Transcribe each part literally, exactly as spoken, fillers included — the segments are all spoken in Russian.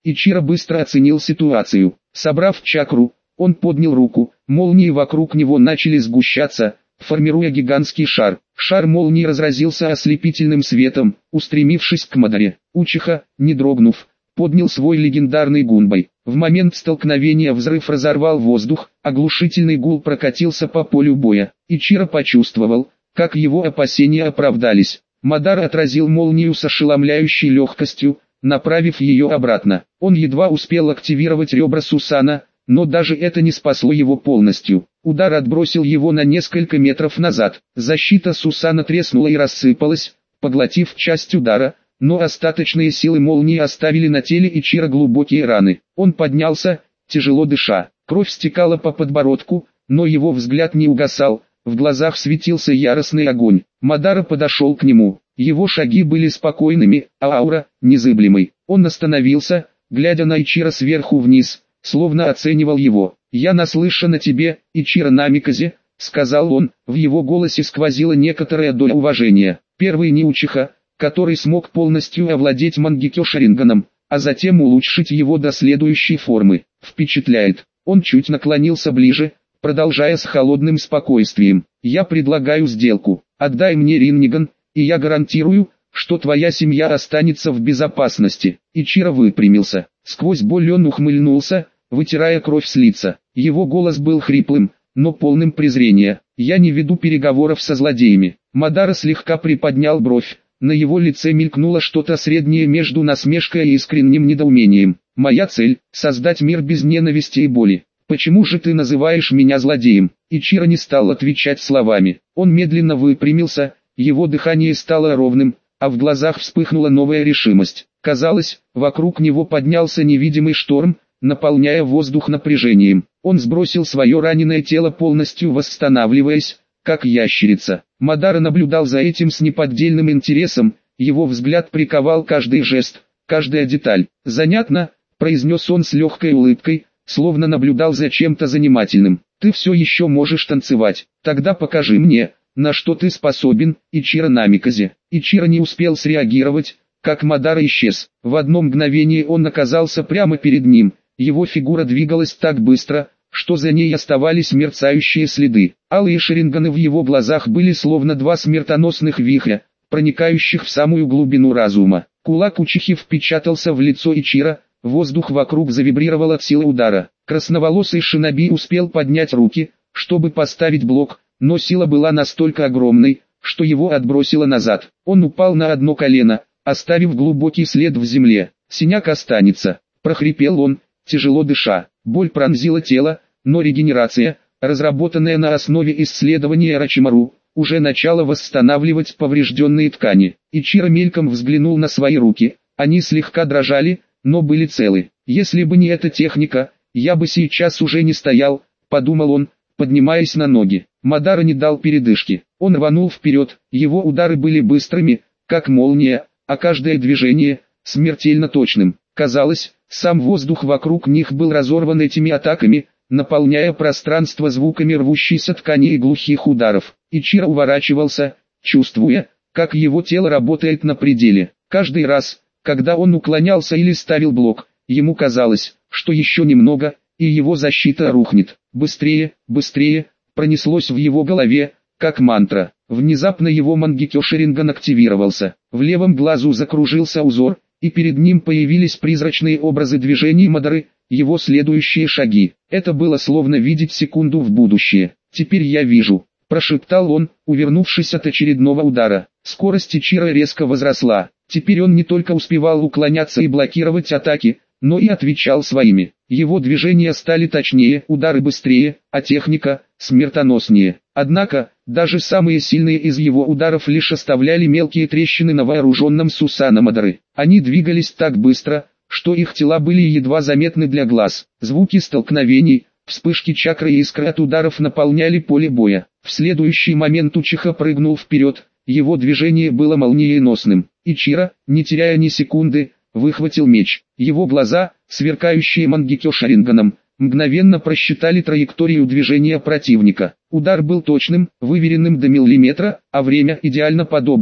Ичиро быстро оценил ситуацию. Собрав чакру, он поднял руку, молнии вокруг него начали сгущаться, формируя гигантский шар. Шар молнии разразился ослепительным светом, устремившись к Мадаре. Учиха, не дрогнув, поднял свой легендарный гунбай. В момент столкновения взрыв разорвал воздух, оглушительный гул прокатился по полю боя. Ичиро почувствовал, как его опасения оправдались. Мадара отразил молнию с ошеломляющей легкостью, направив ее обратно. Он едва успел активировать ребра Сусана, но даже это не спасло его полностью. Удар отбросил его на несколько метров назад. Защита Сусана треснула и рассыпалась, поглотив часть удара, но остаточные силы молнии оставили на теле Ичиро глубокие раны. Он поднялся, тяжело дыша. Кровь стекала по подбородку, но его взгляд не угасал, в глазах светился яростный огонь. Мадара подошел к нему. Его шаги были спокойными, а аура – незыблемой. Он остановился, глядя на Ичиро сверху вниз, словно оценивал его. «Я наслышан о тебе, Ичиро Намиказе», — сказал он, в его голосе сквозила некоторая доля уважения. Первый неучиха, который смог полностью овладеть Мангекё Шаринганом, а затем улучшить его до следующей формы. Впечатляет. Он чуть наклонился ближе, продолжая с холодным спокойствием. «Я предлагаю сделку. Отдай мне Ринниган, и я гарантирую, что твоя семья останется в безопасности». Ичиро выпрямился. Сквозь боль он ухмыльнулся, вытирая кровь с лица. Его голос был хриплым, но полным презрения. «Я не веду переговоров со злодеями». Мадара слегка приподнял бровь. На его лице мелькнуло что-то среднее между насмешкой и искренним недоумением. «Моя цель – создать мир без ненависти и боли. Почему же ты называешь меня злодеем?» Ичиро не стал отвечать словами. Он медленно выпрямился, его дыхание стало ровным, а в глазах вспыхнула новая решимость. Казалось, вокруг него поднялся невидимый шторм, наполняя воздух напряжением. Он сбросил свое раненое тело, полностью восстанавливаясь, как ящерица. Мадара наблюдал за этим с неподдельным интересом, его взгляд приковал каждый жест, каждая деталь. «Занятно», — произнес он с легкой улыбкой, словно наблюдал за чем-то занимательным. «Ты все еще можешь танцевать. Тогда покажи мне, на что ты способен, Ичиро Намиказе». Ичиро не успел среагировать, как Мадара исчез. В одно мгновение он оказался прямо перед ним. Его фигура двигалась так быстро, что за ней оставались мерцающие следы. Алые шаринганы в его глазах были словно два смертоносных вихря, проникающих в самую глубину разума. Кулак Учихи впечатался в лицо Ичиро, воздух вокруг завибрировал от силы удара. Красноволосый шиноби успел поднять руки, чтобы поставить блок, но сила была настолько огромной, что его отбросило назад. Он упал на одно колено, оставив глубокий след в земле. «Синяк останется», — прохрипел он, тяжело дыша. Боль пронзила тело, но регенерация, разработанная на основе исследования Орочимару, уже начала восстанавливать поврежденные ткани. Ичиро мельком взглянул на свои руки, они слегка дрожали, но были целы. «Если бы не эта техника, я бы сейчас уже не стоял», — подумал он, поднимаясь на ноги. Мадара не дал передышки. Он рванул вперед, его удары были быстрыми, как молния, а каждое движение — смертельно точным. Казалось, сам воздух вокруг них был разорван этими атаками, наполняя пространство звуками рвущейся ткани и глухих ударов. Ичиро уворачивался, чувствуя, как его тело работает на пределе. Каждый раз, когда он уклонялся или ставил блок, ему казалось, что еще немного, и его защита рухнет. «Быстрее, быстрее», пронеслось в его голове, как мантра. Внезапно его Мангекё Шаринган активировался. В левом глазу закружился узор, и перед ним появились призрачные образы движений Мадары, его следующие шаги. Это было словно видеть секунду в будущее. «Теперь я вижу», – прошептал он, увернувшись от очередного удара. Скорость Ичиро резко возросла. Теперь он не только успевал уклоняться и блокировать атаки, но и отвечал своими. Его движения стали точнее, удары быстрее, а техника – смертоноснее. Однако, даже самые сильные из его ударов лишь оставляли мелкие трещины на вооруженном Сусана Мадары. Они двигались так быстро, что их тела были едва заметны для глаз. Звуки столкновений, вспышки чакры и искры от ударов наполняли поле боя. В следующий момент Учиха прыгнул вперед, его движение было молниеносным. Ичиро, не теряя ни секунды, выхватил меч. Его глаза, сверкающие Мангекё Шаринганом, мгновенно просчитали траекторию движения противника. Удар был точным, выверенным до миллиметра, а время идеально подобрано.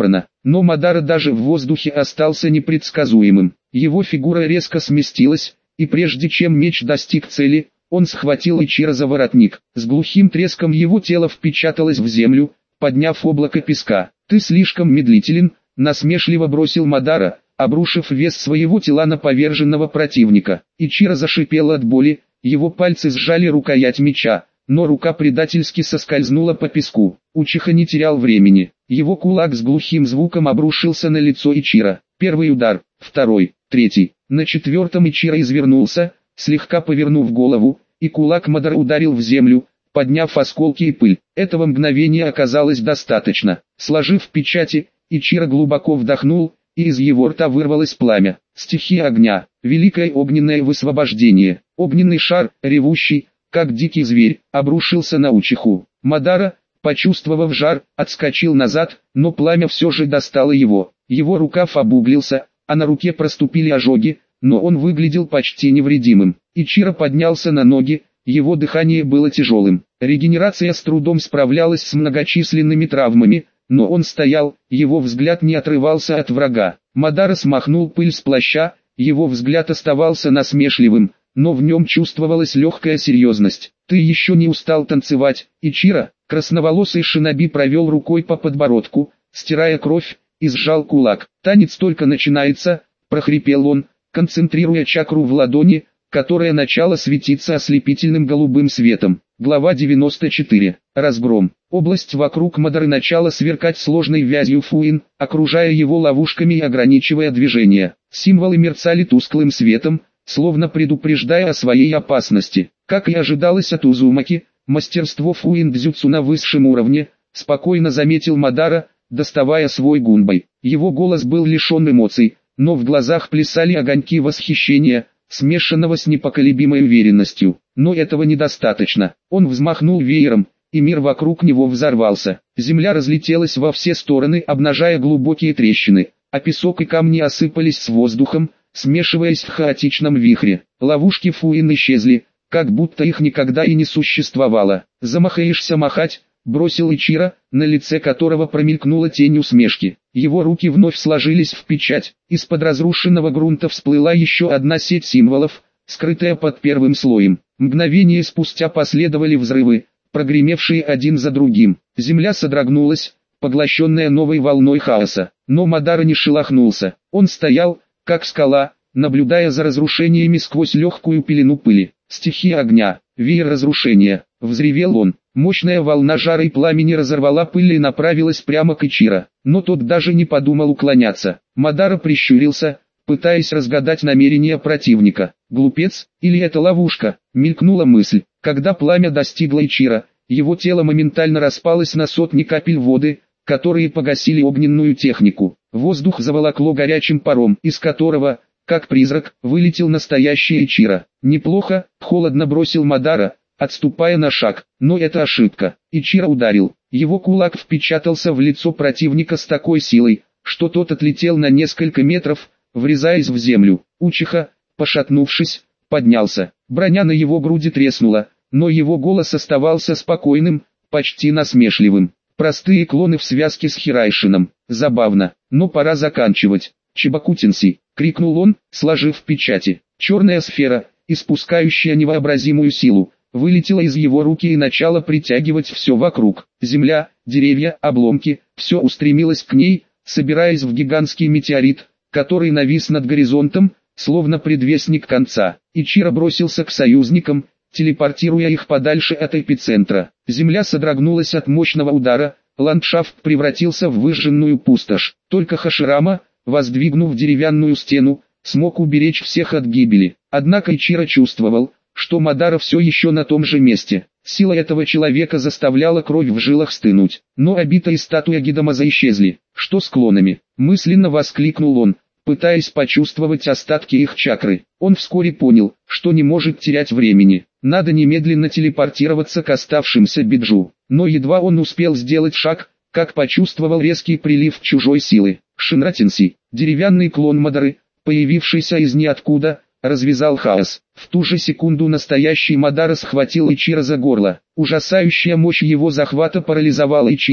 но Мадара даже в воздухе остался непредсказуемым. Его фигура резко сместилась, и прежде чем меч достиг цели, он схватил Ичиро за воротник. С глухим треском его тело впечаталось в землю, подняв облако песка. «Ты слишком медлителен», — насмешливо бросил Мадара, обрушив вес своего тела на поверженного противника. Ичиро зашипел от боли, его пальцы сжали рукоять меча, но рука предательски соскользнула по песку. Учиха не терял времени. Его кулак с глухим звуком обрушился на лицо Ичиро. Первый удар, второй, третий. На четвертом Ичиро извернулся, слегка повернув голову, и кулак Мадара ударил в землю, подняв осколки и пыль. Этого мгновения оказалось достаточно. Сложив печати, Ичиро глубоко вдохнул, и из его рта вырвалось пламя. Стихия огня, великое огненное высвобождение. Огненный шар, ревущий, как дикий зверь, обрушился на Учиху. Мадара, почувствовав жар, отскочил назад, но пламя все же достало его. Его рукав обуглился, а на руке проступили ожоги, но он выглядел почти невредимым. Ичиро поднялся на ноги, его дыхание было тяжелым. Регенерация с трудом справлялась с многочисленными травмами, но он стоял, его взгляд не отрывался от врага. Мадара смахнул пыль с плаща, его взгляд оставался насмешливым, но в нем чувствовалась легкая серьезность. «Ты еще не устал танцевать, Ичиро?» Красноволосый шиноби провел рукой по подбородку, стирая кровь, и сжал кулак. «Танец только начинается», — прохрипел он, концентрируя чакру в ладони, которая начала светиться ослепительным голубым светом. Глава девяносто четыре. Разгром. Область вокруг Мадары начала сверкать сложной вязью фуин, окружая его ловушками и ограничивая движение. Символы мерцали тусклым светом, словно предупреждая о своей опасности. Как и ожидалось от Узумаки, мастерство фуин-дзюцу на высшем уровне, спокойно заметил Мадара, доставая свой гунбай. Его голос был лишен эмоций, но в глазах плясали огоньки восхищения, смешанного с непоколебимой уверенностью. Но этого недостаточно. Он взмахнул веером, и мир вокруг него взорвался. Земля разлетелась во все стороны, обнажая глубокие трещины, а песок и камни осыпались с воздухом, смешиваясь в хаотичном вихре. Ловушки фуин исчезли, как будто их никогда и не существовало. «Замахаешься махать?» — бросил Ичиро, на лице которого промелькнула тень усмешки. Его руки вновь сложились в печать. Из-под разрушенного грунта всплыла еще одна сеть символов, скрытая под первым слоем. Мгновение спустя последовали взрывы, прогремевшие один за другим. Земля содрогнулась, поглощенная новой волной хаоса. Но Мадара не шелохнулся. Он стоял, как скала, наблюдая за разрушениями сквозь легкую пелену пыли. «Стихия огня, веер разрушения», — взревел он. Мощная волна жара и пламени разорвала пыль и направилась прямо к Ичиро, но тот даже не подумал уклоняться. Мадара прищурился, пытаясь разгадать намерения противника. «Глупец, или это ловушка?» — мелькнула мысль. Когда пламя достигло Ичиро, его тело моментально распалось на сотни капель воды, которые погасили огненную технику. Воздух заволокло горячим паром, из которого, как призрак, вылетел настоящий Ичиро. «Неплохо», — холодно бросил Мадара, отступая на шаг, но это ошибка. Ичиро ударил. Его кулак впечатался в лицо противника с такой силой, что тот отлетел на несколько метров, врезаясь в землю. Учиха, пошатнувшись, поднялся. Броня на его груди треснула, но его голос оставался спокойным, почти насмешливым. Простые клоны в связке с Хирайшином. Забавно, но пора заканчивать. «Чибакутинси!» — крикнул он, сложив печати. Черная сфера, испускающая невообразимую силу, вылетела из его руки и начала притягивать все вокруг. Земля, деревья, обломки, все устремилось к ней, собираясь в гигантский метеорит, который навис над горизонтом, словно предвестник конца. Ичиро бросился к союзникам, телепортируя их подальше от эпицентра. Земля содрогнулась от мощного удара, ландшафт превратился в выжженную пустошь. Только Хаширама, воздвигнув деревянную стену, смог уберечь всех от гибели. Однако Ичиро чувствовал, что Мадара все еще на том же месте. Сила этого человека заставляла кровь в жилах стынуть. Но Обита и статуя Гидамаза исчезли. «Что с клонами?» — мысленно воскликнул он, пытаясь почувствовать остатки их чакры. Он вскоре понял, что не может терять времени. Надо немедленно телепортироваться к оставшимся Биджу. Но едва он успел сделать шаг, как почувствовал резкий прилив чужой силы. Шинратинси, деревянный клон Мадары, появившийся из ниоткуда, развязал хаос. В ту же секунду настоящий Мадара схватил Ичиро за горло. Ужасающая мощь его захвата парализовала Ичиро,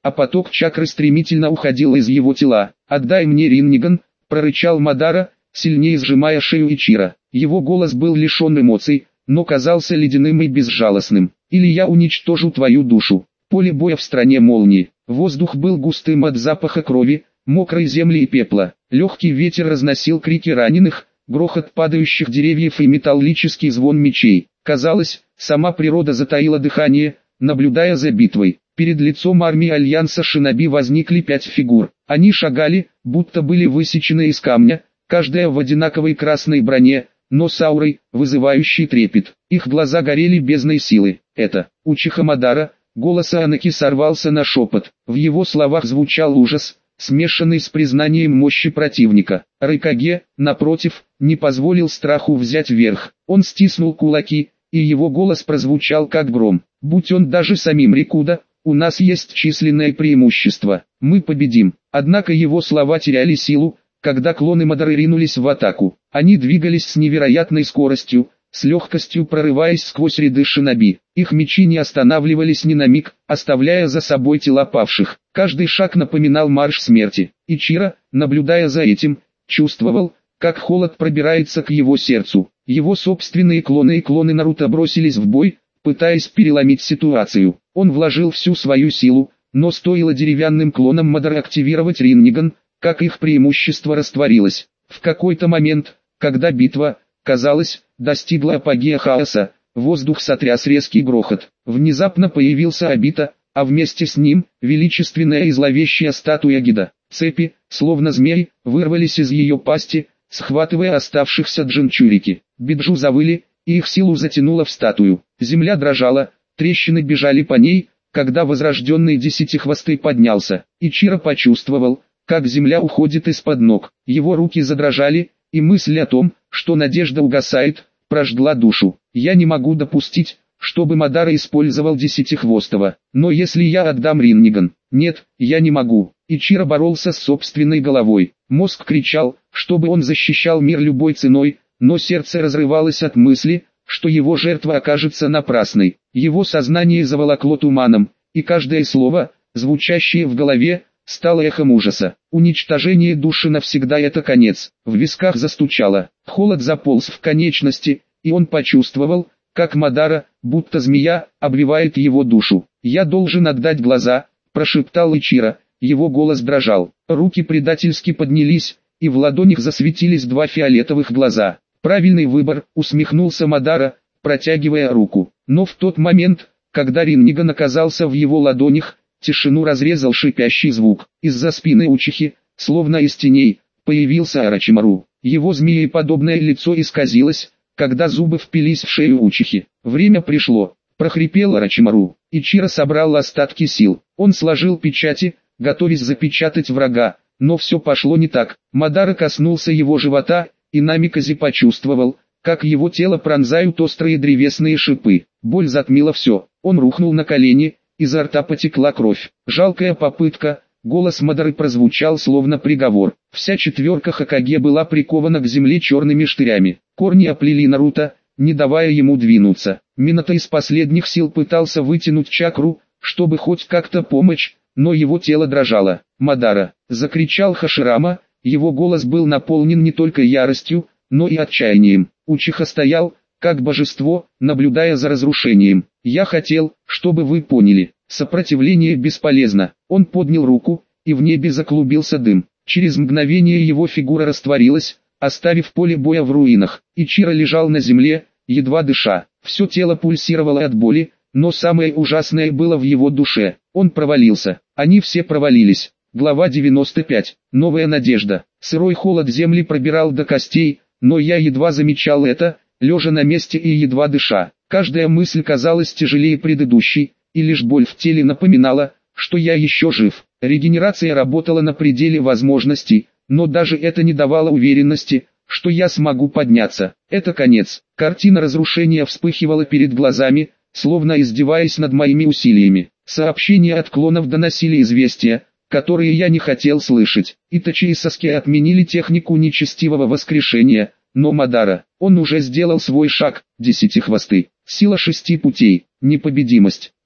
а поток чакры стремительно уходил из его тела. «Отдай мне Ринниган», — прорычал Мадара, сильнее сжимая шею Ичиро. Его голос был лишен эмоций, но казался ледяным и безжалостным. «Или я уничтожу твою душу». Поле боя в стране молнии. Воздух был густым от запаха крови, мокрой земли и пепла. Легкий ветер разносил крики раненых, грохот падающих деревьев и металлический звон мечей. Казалось, сама природа затаила дыхание, наблюдая за битвой. Перед лицом армии Альянса Шиноби возникли пять фигур. Они шагали, будто были высечены из камня, каждая в одинаковой красной броне, но с аурой, вызывающей трепет. Их глаза горели бездной силы. Это Учиха Мадара. Голос Анаки сорвался на шепот. В его словах звучал ужас, смешанный с признанием мощи противника. Райкаге, напротив, не позволил страху взять верх. Он стиснул кулаки, и его голос прозвучал как гром. «Будь он даже самим Рикуда, у нас есть численное преимущество. Мы победим». Однако его слова теряли силу, когда клоны Мадары ринулись в атаку. Они двигались с невероятной скоростью, с легкостью прорываясь сквозь ряды шиноби. Их мечи не останавливались ни на миг, оставляя за собой тела павших. Каждый шаг напоминал марш смерти. Ичиро, наблюдая за этим, чувствовал, как холод пробирается к его сердцу. Его собственные клоны и клоны Наруто бросились в бой, пытаясь переломить ситуацию. Он вложил всю свою силу, но стоило деревянным клонам Мадары активировать Ринниган, как их преимущество растворилось. В какой-то момент, когда битва, казалось, достигла апогея хаоса, воздух сотряс резкий грохот. Внезапно появился Обита, а вместе с ним величественная и зловещая статуя Гида. Цепи, словно змеи, вырвались из ее пасти, схватывая оставшихся джинчурики. Биджу завыли, и их силу затянуло в статую. Земля дрожала, трещины бежали по ней, когда возрожденный Десятихвостый поднялся. Ичиро почувствовал, как земля уходит из-под ног. Его руки задрожали, и мысль о том, что надежда угасает, прожгла душу. «Я не могу допустить, чтобы Мадара использовал Десятихвостого. Но если я отдам Ринниган...» «Нет, я не могу». Ичиро боролся с собственной головой. Мозг кричал, чтобы он защищал мир любой ценой, но сердце разрывалось от мысли, что его жертва окажется напрасной. Его сознание заволокло туманом, и каждое слово, звучащее в голове, стало эхом ужаса. Уничтожение души навсегда — это конец. В висках застучало. Холод заполз в конечности, и он почувствовал, как Мадара, будто змея, обвивает его душу. «Я должен отдать глаза», — прошептал Ичиро. Его голос дрожал. Руки предательски поднялись, и в ладонях засветились два фиолетовых глаза. «Правильный выбор», — усмехнулся Мадара, протягивая руку. Но в тот момент, когда Ринниган оказался в его ладонях, тишину разрезал шипящий звук. Из-за спины Учихи, словно из теней, появился Орочимару. Его змееподобное лицо исказилось, когда зубы впились в шею Учихи. «Время пришло», — прохрипел Орочимару. Ичиро собрал остатки сил. Он сложил печати, готовясь запечатать врага, но все пошло не так. Мадара коснулся его живота, и Намиказе почувствовал, как его тело пронзают острые древесные шипы. Боль затмила все. Он рухнул на колени, изо рта потекла кровь. Жалкая попытка, голос Мадары прозвучал словно приговор. Вся четверка Хокаге была прикована к земле черными штырями. Корни оплели Наруто, не давая ему двинуться. Минато из последних сил пытался вытянуть чакру, чтобы хоть как-то помочь, но его тело дрожало. «Мадара!» — закричал Хаширама, его голос был наполнен не только яростью, но и отчаянием. Учиха стоял, как божество, наблюдая за разрушением. «Я хотел, чтобы вы поняли, сопротивление бесполезно». Он поднял руку, и в небе заклубился дым. Через мгновение его фигура растворилась, оставив поле боя в руинах. Ичиро лежал на земле, едва дыша. Все тело пульсировало от боли, но самое ужасное было в его душе. Он провалился. Они все провалились. Глава девяносто пять. Новая надежда. Сырой холод земли пробирал до костей, но я едва замечал это, лежа на месте и едва дыша. Каждая мысль казалась тяжелее предыдущей, и лишь боль в теле напоминала, что я еще жив. Регенерация работала на пределе возможностей, но даже это не давало уверенности, что я смогу подняться. Это конец. Картина разрушения вспыхивала перед глазами, словно издеваясь над моими усилиями. Сообщения от клонов доносили известия, которые я не хотел слышать. Итачи и Саске отменили технику нечестивого воскрешения, но Мадара, он уже сделал свой шаг. Десятихвостый. Сила шести путей. Непобедимость.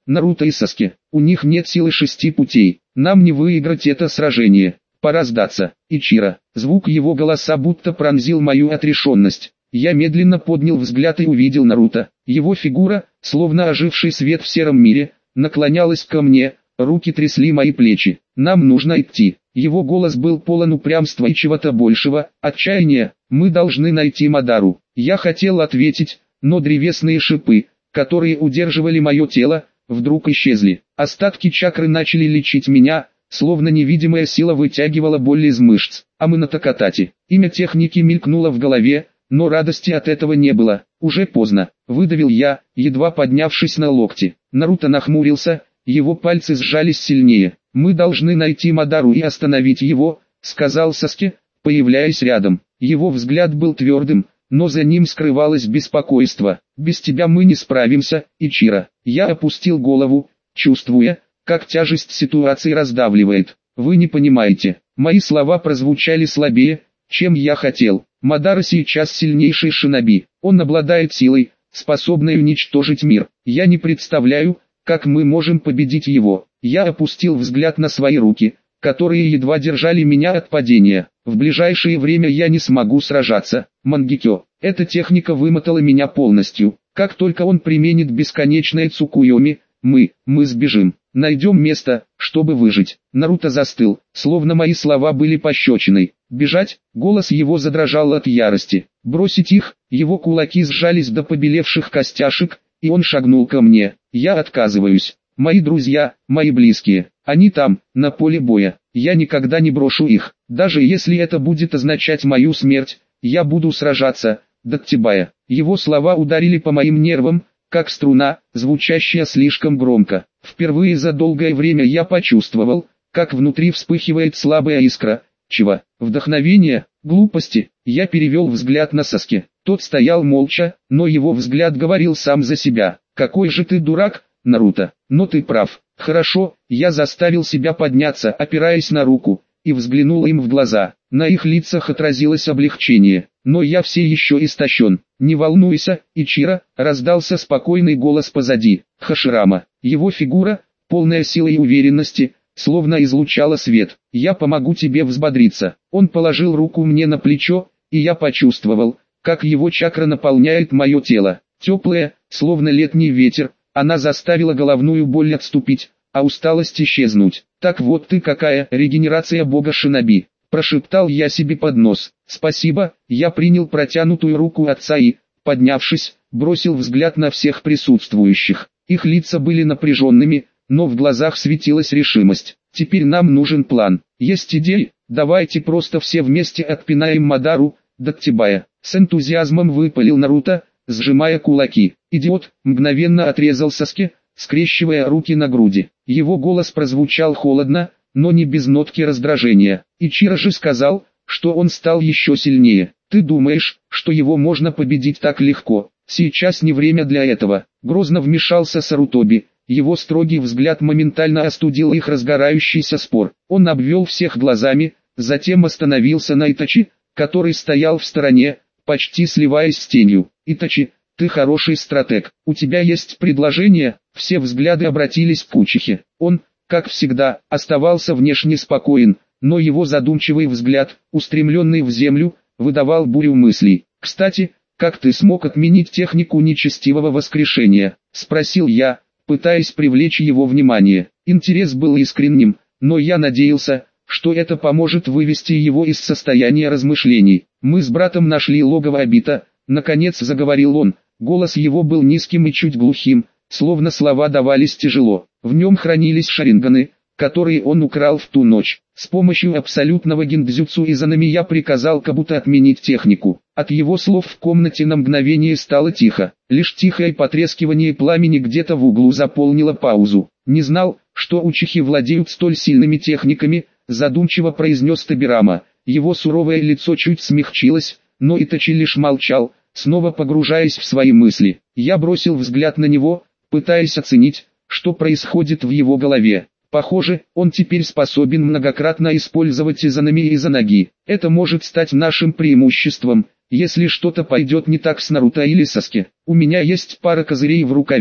Наруто и Саски. У них нет силы шести путей. Нам не выиграть это сражение. Пора сдаться. Ичиро. Звук его голоса будто пронзил мою отрешенность. Я медленно поднял взгляд и увидел Наруто. Его фигура, словно оживший свет в сером мире, наклонялась ко мне, руки трясли мои плечи. Нам нужно идти. Его голос был полон упрямства и чего-то большего, отчаяния. Мы должны найти Мадару. Я хотел ответить, но древесные шипы, которые удерживали мое тело, вдруг исчезли. Остатки чакры начали лечить меня, словно невидимая сила вытягивала боль из мышц. Аминатокатати. Имя техники мелькнуло в голове, но радости от этого не было. Уже поздно, выдавил я, едва поднявшись на локти. Наруто нахмурился, его пальцы сжались сильнее. «Мы должны найти Мадару и остановить его», — сказал Саски, появляясь рядом. Его взгляд был твердым, но за ним скрывалось беспокойство. «Без тебя мы не справимся, Ичиро». Я опустил голову, чувствуя, как тяжесть ситуации раздавливает. «Вы не понимаете». Мои слова прозвучали слабее, чем я хотел. Мадара сейчас сильнейший шиноби. Он обладает силой, способной уничтожить мир. Я не представляю, как мы можем победить его. Я опустил взгляд на свои руки, которые едва держали меня от падения. В ближайшее время я не смогу сражаться. Мангекё. Эта техника вымотала меня полностью. Как только он применит бесконечное Цукуйоми, мы, мы сбежим. Найдем место, чтобы выжить. Наруто застыл, словно мои слова были пощечиной. Бежать? Голос его задрожал от ярости. Бросить их? Его кулаки сжались до побелевших костяшек, и он шагнул ко мне. Я отказываюсь. Мои друзья, мои близкие, они там, на поле боя. Я никогда не брошу их. Даже если это будет означать мою смерть, я буду сражаться, до Ктибая. Его слова ударили по моим нервам, как струна, звучащая слишком громко. Впервые за долгое время я почувствовал, как внутри вспыхивает слабая искра. Чего? Вдохновение? Глупости? Я перевел взгляд на Саски. Тот стоял молча, но его взгляд говорил сам за себя. «Какой же ты дурак, Наруто, но ты прав». Хорошо, я заставил себя подняться, опираясь на руку, и взглянул им в глаза. На их лицах отразилось облегчение, но я все еще истощен. «Не волнуйся, Ичиро», — раздался спокойный голос позади. Хаширама. Его фигура, полная силы и уверенности, словно излучала свет. «Я помогу тебе взбодриться». Он положил руку мне на плечо, и я почувствовал, как его чакра наполняет мое тело. Теплая, словно летний ветер, она заставила головную боль отступить, а усталость исчезнуть. «Так вот ты какая, регенерация бога шиноби», – прошептал я себе под нос. «Спасибо». Я принял протянутую руку отца и, поднявшись, бросил взгляд на всех присутствующих. Их лица были напряженными, но в глазах светилась решимость. «Теперь нам нужен план. Есть идеи? Давайте просто все вместе отпинаем Мадару, до Ктибая». С энтузиазмом выпалил Наруто, сжимая кулаки. «Идиот!» — мгновенно отрезал Саски, скрещивая руки на груди. Его голос прозвучал холодно, но не без нотки раздражения. Ичиро же сказал, что он стал еще сильнее. «Ты думаешь, что его можно победить так легко? Сейчас не время для этого». Грозно вмешался Сарутоби. Его строгий взгляд моментально остудил их разгорающийся спор. Он обвел всех глазами, затем остановился на Итачи, который стоял в стороне, почти сливаясь с тенью. «Итачи, ты хороший стратег. У тебя есть предложение?» Все взгляды обратились к Учихе. Он, как всегда, оставался внешне спокоен, но его задумчивый взгляд, устремленный в землю, выдавал бурю мыслей. «Кстати, как ты смог отменить технику нечестивого воскрешения?» – спросил я, пытаясь привлечь его внимание. Интерес был искренним, но я надеялся, что это поможет вывести его из состояния размышлений. «Мы с братом нашли логово Обита», — наконец заговорил он. Голос его был низким и чуть глухим, словно слова давались тяжело. В нем хранились шаринганы, которые он украл в ту ночь. С помощью абсолютного гиндзюцу Изанами я приказал Кабуто отменить технику. От его слов в комнате на мгновение стало тихо. Лишь тихое потрескивание пламени где-то в углу заполнило паузу. «Не знал, что учихи владеют столь сильными техниками», — задумчиво произнес Табирама. Его суровое лицо чуть смягчилось, но Итачи лишь молчал, снова погружаясь в свои мысли. Я бросил взгляд на него, пытаясь оценить, что происходит в его голове. Похоже, он теперь способен многократно использовать Изанами и Изанаги. Это может стать нашим преимуществом, если что-то пойдет не так с Наруто или Саски. У меня есть пара козырей в рукаве.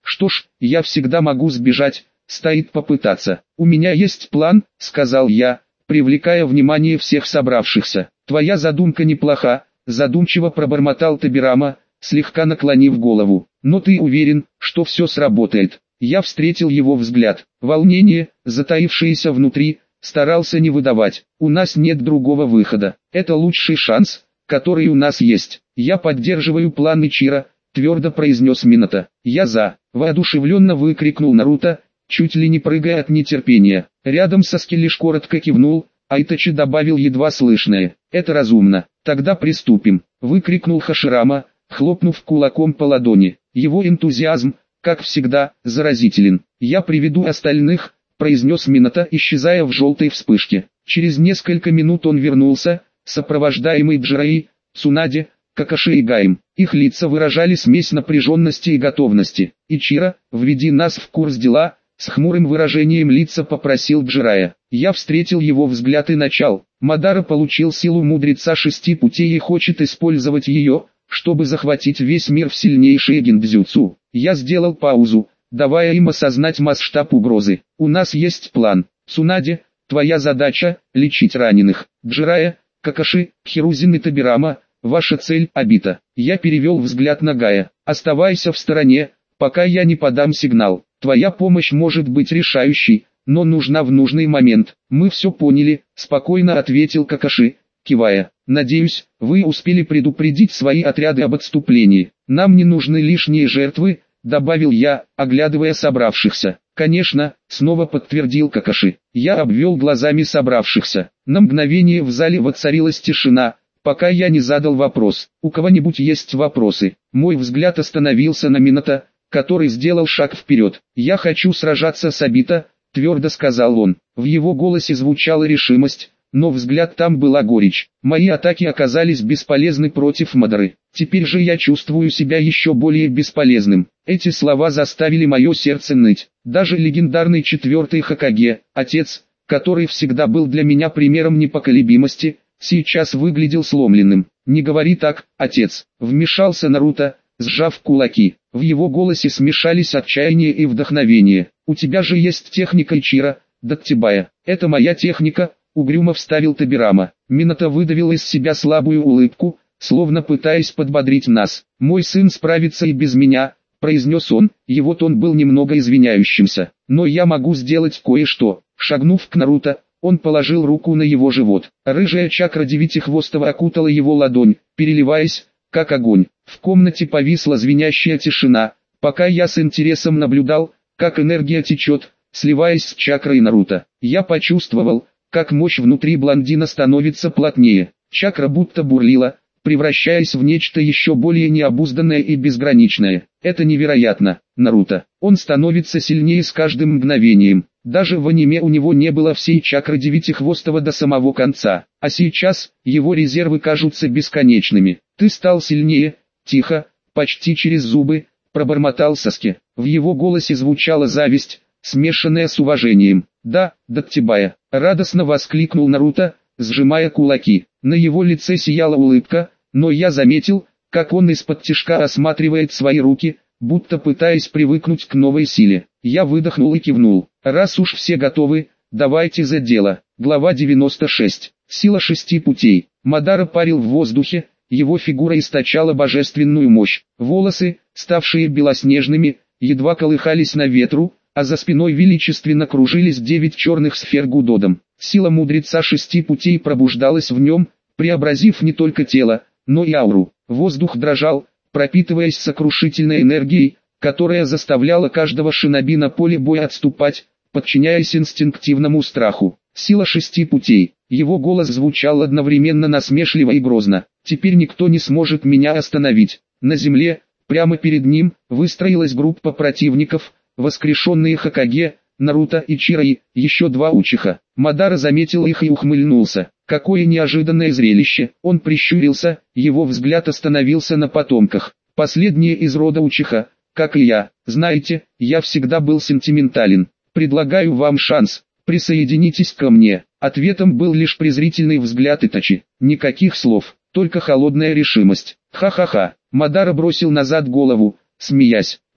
Что ж, я всегда могу сбежать, стоит попытаться. У меня есть план, сказал я, привлекая внимание всех собравшихся. Твоя задумка неплоха, задумчиво пробормотал Табирама, слегка наклонив голову. Но ты уверен, что все сработает? Я встретил его взгляд. Волнение, затаившееся внутри, старался не выдавать. У нас нет другого выхода. Это лучший шанс, который у нас есть. Я поддерживаю план Ичиро, твердо произнес Минато. Я за. Воодушевленно выкрикнул Наруто, чуть ли не прыгая от нетерпения. Рядом Саски лишь коротко кивнул, а Итачи добавил едва слышное. Это разумно. Тогда приступим. Выкрикнул Хаширама, хлопнув кулаком по ладони. Его энтузиазм, как всегда, заразителен. Я приведу остальных, произнес Минато, исчезая в желтой вспышке. Через несколько минут он вернулся, сопровождаемый Джирайи, Цунаде, Какаши и Гаем. Их лица выражали смесь напряженности и готовности. «Ичиро, введи нас в курс дела», с хмурым выражением лица попросил Джирайя. Я встретил его взгляд и начал. Мадара получил силу мудреца шести путей и хочет использовать ее, чтобы захватить весь мир в сильнейшее гиндзюцу. Я сделал паузу, давая им осознать масштаб угрозы. У нас есть план. Цунаде, твоя задача – лечить раненых. Джирайя, Какаши, Хирузин и Табирама, ваша цель – Обита. Я перевел взгляд на Гая. Оставайся в стороне, пока я не подам сигнал. Твоя помощь может быть решающей, но нужна в нужный момент. Мы все поняли, спокойно ответил Какаши, кивая. Надеюсь, вы успели предупредить свои отряды об отступлении. Нам не нужны лишние жертвы, добавил я, оглядывая собравшихся. Конечно, снова подтвердил Какаши. Я обвел глазами собравшихся. На мгновение в зале воцарилась тишина, пока я не задал вопрос. У кого-нибудь есть вопросы? Мой взгляд остановился на Минато, который сделал шаг вперед. «Я хочу сражаться с Обито», — твердо сказал он. В его голосе звучала решимость, но взгляд там была горечь. Мои атаки оказались бесполезны против Мадары. Теперь же я чувствую себя еще более бесполезным. Эти слова заставили мое сердце ныть. Даже легендарный четвертый Хокаге, отец, который всегда был для меня примером непоколебимости, сейчас выглядел сломленным. «Не говори так, отец», — вмешался Наруто, сжав кулаки. В его голосе смешались отчаяние и вдохновение. «У тебя же есть техника Ичиро, Даттибая». «Это моя техника», — угрюмо вставил Табирама. Минато выдавил из себя слабую улыбку, словно пытаясь подбодрить нас. «Мой сын справится и без меня», — произнес он, его тон был немного извиняющимся. «Но я могу сделать кое-что». Шагнув к Наруто, он положил руку на его живот. Рыжая чакра девятихвостого окутала его ладонь, переливаясь, как огонь. В комнате повисла звенящая тишина, пока я с интересом наблюдал, как энергия течет, сливаясь с чакрой Наруто. Я почувствовал, как мощь внутри блондина становится плотнее. Чакра будто бурлила, превращаясь в нечто еще более необузданное и безграничное. Это невероятно, Наруто. Он становится сильнее с каждым мгновением. Даже в аниме у него не было всей чакры девятихвостого до самого конца. А сейчас, его резервы кажутся бесконечными. Ты стал сильнее, тихо, почти через зубы, пробормотал Саски. В его голосе звучала зависть, смешанная с уважением. «Да, Даттибая», — радостно воскликнул Наруто, сжимая кулаки. На его лице сияла улыбка, но я заметил, как он из-под тишка осматривает свои руки, будто пытаясь привыкнуть к новой силе. Я выдохнул и кивнул. «Раз уж все готовы, давайте за дело». Глава девяносто шесть. Сила шести путей. Мадара парил в воздухе, его фигура источала божественную мощь. Волосы, ставшие белоснежными, едва колыхались на ветру, а за спиной величественно кружились девять черных сфер гудодом. Сила мудреца шести путей пробуждалась в нем, преобразив не только тело, но и ауру. Воздух дрожал, пропитываясь сокрушительной энергией, которая заставляла каждого шиноби на поле боя отступать, подчиняясь инстинктивному страху. Сила шести путей. Его голос звучал одновременно насмешливо и грозно. «Теперь никто не сможет меня остановить». На земле, прямо перед ним, выстроилась группа противников, воскрешенные Хокаге, Наруто и Ичиро, еще два Учиха. Мадара заметил их и ухмыльнулся. Какое неожиданное зрелище! Он прищурился, его взгляд остановился на потомках. Последние из рода Учиха, как и я. Знаете, я всегда был сентиментален. Предлагаю вам шанс. Присоединитесь ко мне. Ответом был лишь презрительный взгляд Итачи. Никаких слов, только холодная решимость. Ха-ха-ха. Мадара бросил назад голову, смеясь.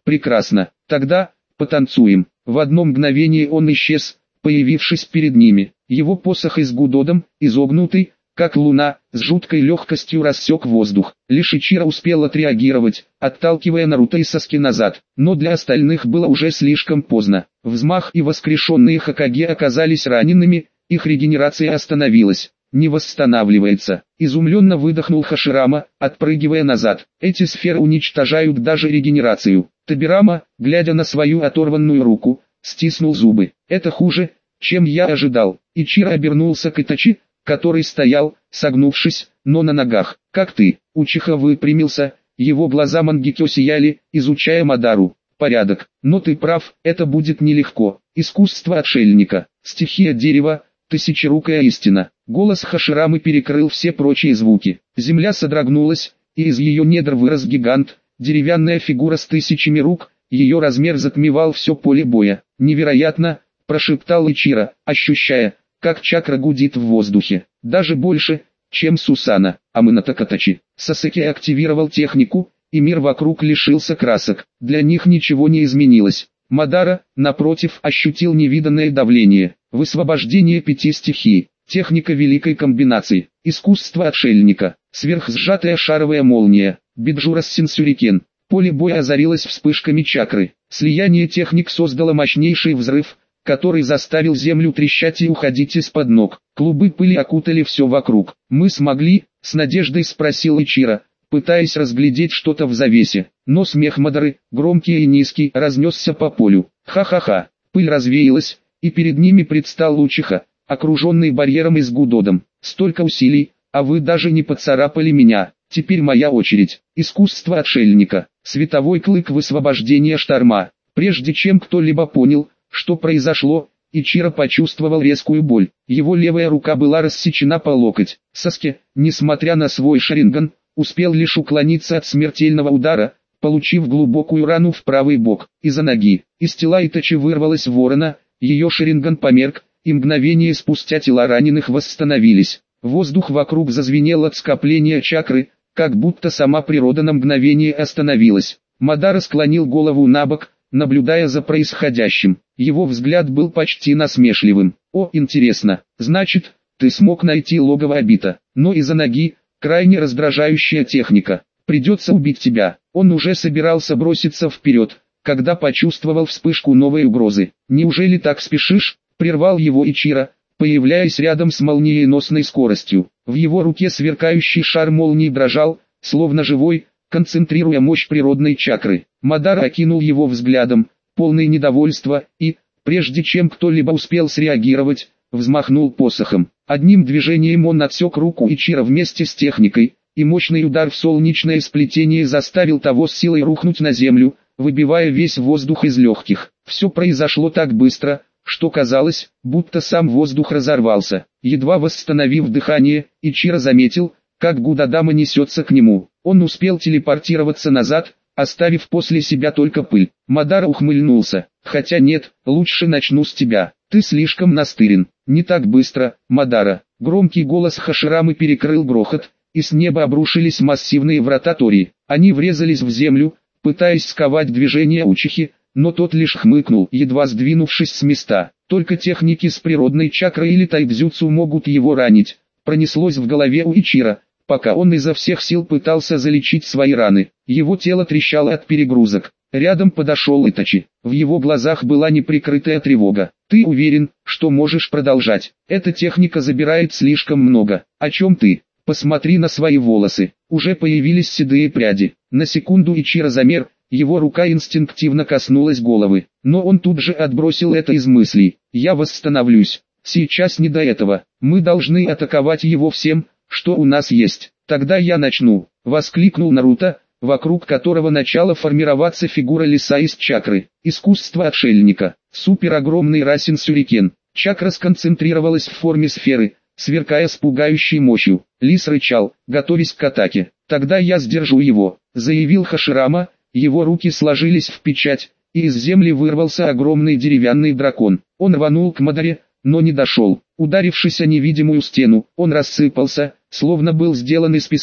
Прекрасно, тогда, потанцуем. В одно мгновение он исчез, появившись перед ними. Его посох из гудодом, изогнутый, как луна, с жуткой легкостью рассек воздух. Лишь Ичиро успел отреагировать, отталкивая Наруто и Саски назад, но для остальных было уже слишком поздно. Взмах и воскрешенные Хокаге оказались ранеными, их регенерация остановилась. Не восстанавливается. Изумленно выдохнул Хаширама, отпрыгивая назад. Эти сферы уничтожают даже регенерацию. Табирама, глядя на свою оторванную руку, стиснул зубы. Это хуже, чем я ожидал. Ичиро обернулся к Итачи, который стоял, согнувшись, но на ногах. Как ты? Учиха выпрямился, его глаза Мангекё сияли, изучая Мадару. Порядок. Но ты прав, это будет нелегко. Искусство отшельника. Стихия дерева. Тысячерукая истина. Голос Хаширамы перекрыл все прочие звуки. Земля содрогнулась, и из ее недр вырос гигант, деревянная фигура с тысячами рук, ее размер затмевал все поле боя. «Невероятно!» – прошептал Ичиро, ощущая, как чакра гудит в воздухе. «Даже больше, чем Сусана». Амината Катачи. Сасеки активировал технику, и мир вокруг лишился красок. Для них ничего не изменилось. Мадара, напротив, ощутил невиданное давление. Высвобождение пяти стихий. Техника великой комбинации. Искусство отшельника. Сверхсжатая шаровая молния. Биджура Синсюрикен. Поле боя озарилось вспышками чакры. Слияние техник создало мощнейший взрыв, который заставил землю трещать и уходить из-под ног. Клубы пыли окутали все вокруг. «Мы смогли?» — с надеждой спросил Ичиро, пытаясь разглядеть что-то в завесе. Но смех Мадары, громкий и низкий, разнесся по полю. Ха-ха-ха. Пыль развеялась, и перед ними предстал Учиха, окруженный барьером из гудодом. Столько усилий, а вы даже не поцарапали меня. Теперь моя очередь. Искусство отшельника. Световой клык высвобождения шторма. Прежде чем кто-либо понял, что произошло, Ичиро почувствовал резкую боль. Его левая рука была рассечена по локоть. Саски, несмотря на свой шаринган, успел лишь уклониться от смертельного удара, получив глубокую рану в правый бок. Из-за ноги, из тела Итачи вырвалась ворона, ее шаринган померк, и мгновение спустя тела раненых восстановились. Воздух вокруг зазвенел от скопления чакры, как будто сама природа на мгновение остановилась. Мадара склонил голову набок, наблюдая за происходящим. Его взгляд был почти насмешливым. «О, интересно, значит, ты смог найти логово Обита, но из-за ноги, крайне раздражающая техника. Придется убить тебя». Он уже собирался броситься вперед, когда почувствовал вспышку новой угрозы. «Неужели так спешишь?» — прервал его Ичиро, появляясь рядом с молниеносной скоростью. В его руке сверкающий шар молнии дрожал, словно живой, концентрируя мощь природной чакры. Мадара окинул его взглядом, полный недовольства, и, прежде чем кто-либо успел среагировать, взмахнул посохом. Одним движением он отсек руку Ичиро вместе с техникой, и мощный удар в солнечное сплетение заставил того с силой рухнуть на землю, выбивая весь воздух из легких. Все произошло так быстро, что казалось, будто сам воздух разорвался. Едва восстановив дыхание, Ичиро заметил, как Гудадама несется к нему. Он успел телепортироваться назад, оставив после себя только пыль. Мадара ухмыльнулся. «Хотя нет, лучше начну с тебя. Ты слишком настырен». «Не так быстро, Мадара». Громкий голос Хаширамы перекрыл грохот, и с неба обрушились массивные врата Тори. Они врезались в землю, пытаясь сковать движение Учихи, но тот лишь хмыкнул, едва сдвинувшись с места. «Только техники с природной чакрой или тайдзюцу могут его ранить», пронеслось в голове у Ичиро, пока он изо всех сил пытался залечить свои раны. Его тело трещало от перегрузок. Рядом подошел Итачи. В его глазах была неприкрытая тревога. «Ты уверен, что можешь продолжать? Эта техника забирает слишком много. О чем ты? Посмотри на свои волосы. Уже появились седые пряди». На секунду Ичиро замер, его рука инстинктивно коснулась головы. Но он тут же отбросил это из мыслей. «Я восстановлюсь. Сейчас не до этого. Мы должны атаковать его всем, что у нас есть. Тогда я начну», — воскликнул Наруто, вокруг которого начала формироваться фигура лиса из чакры. Искусство отшельника. Супер огромный Расин Сюрикен. Чакра сконцентрировалась в форме сферы, сверкая с пугающей мощью. Лис рычал, готовясь к атаке. «Тогда я сдержу его», — заявил Хаширама. Его руки сложились в печать, и из земли вырвался огромный деревянный дракон. Он рванул к Мадаре, но не дошел. Ударившись о невидимую стену, он рассыпался, словно был сделан из песка.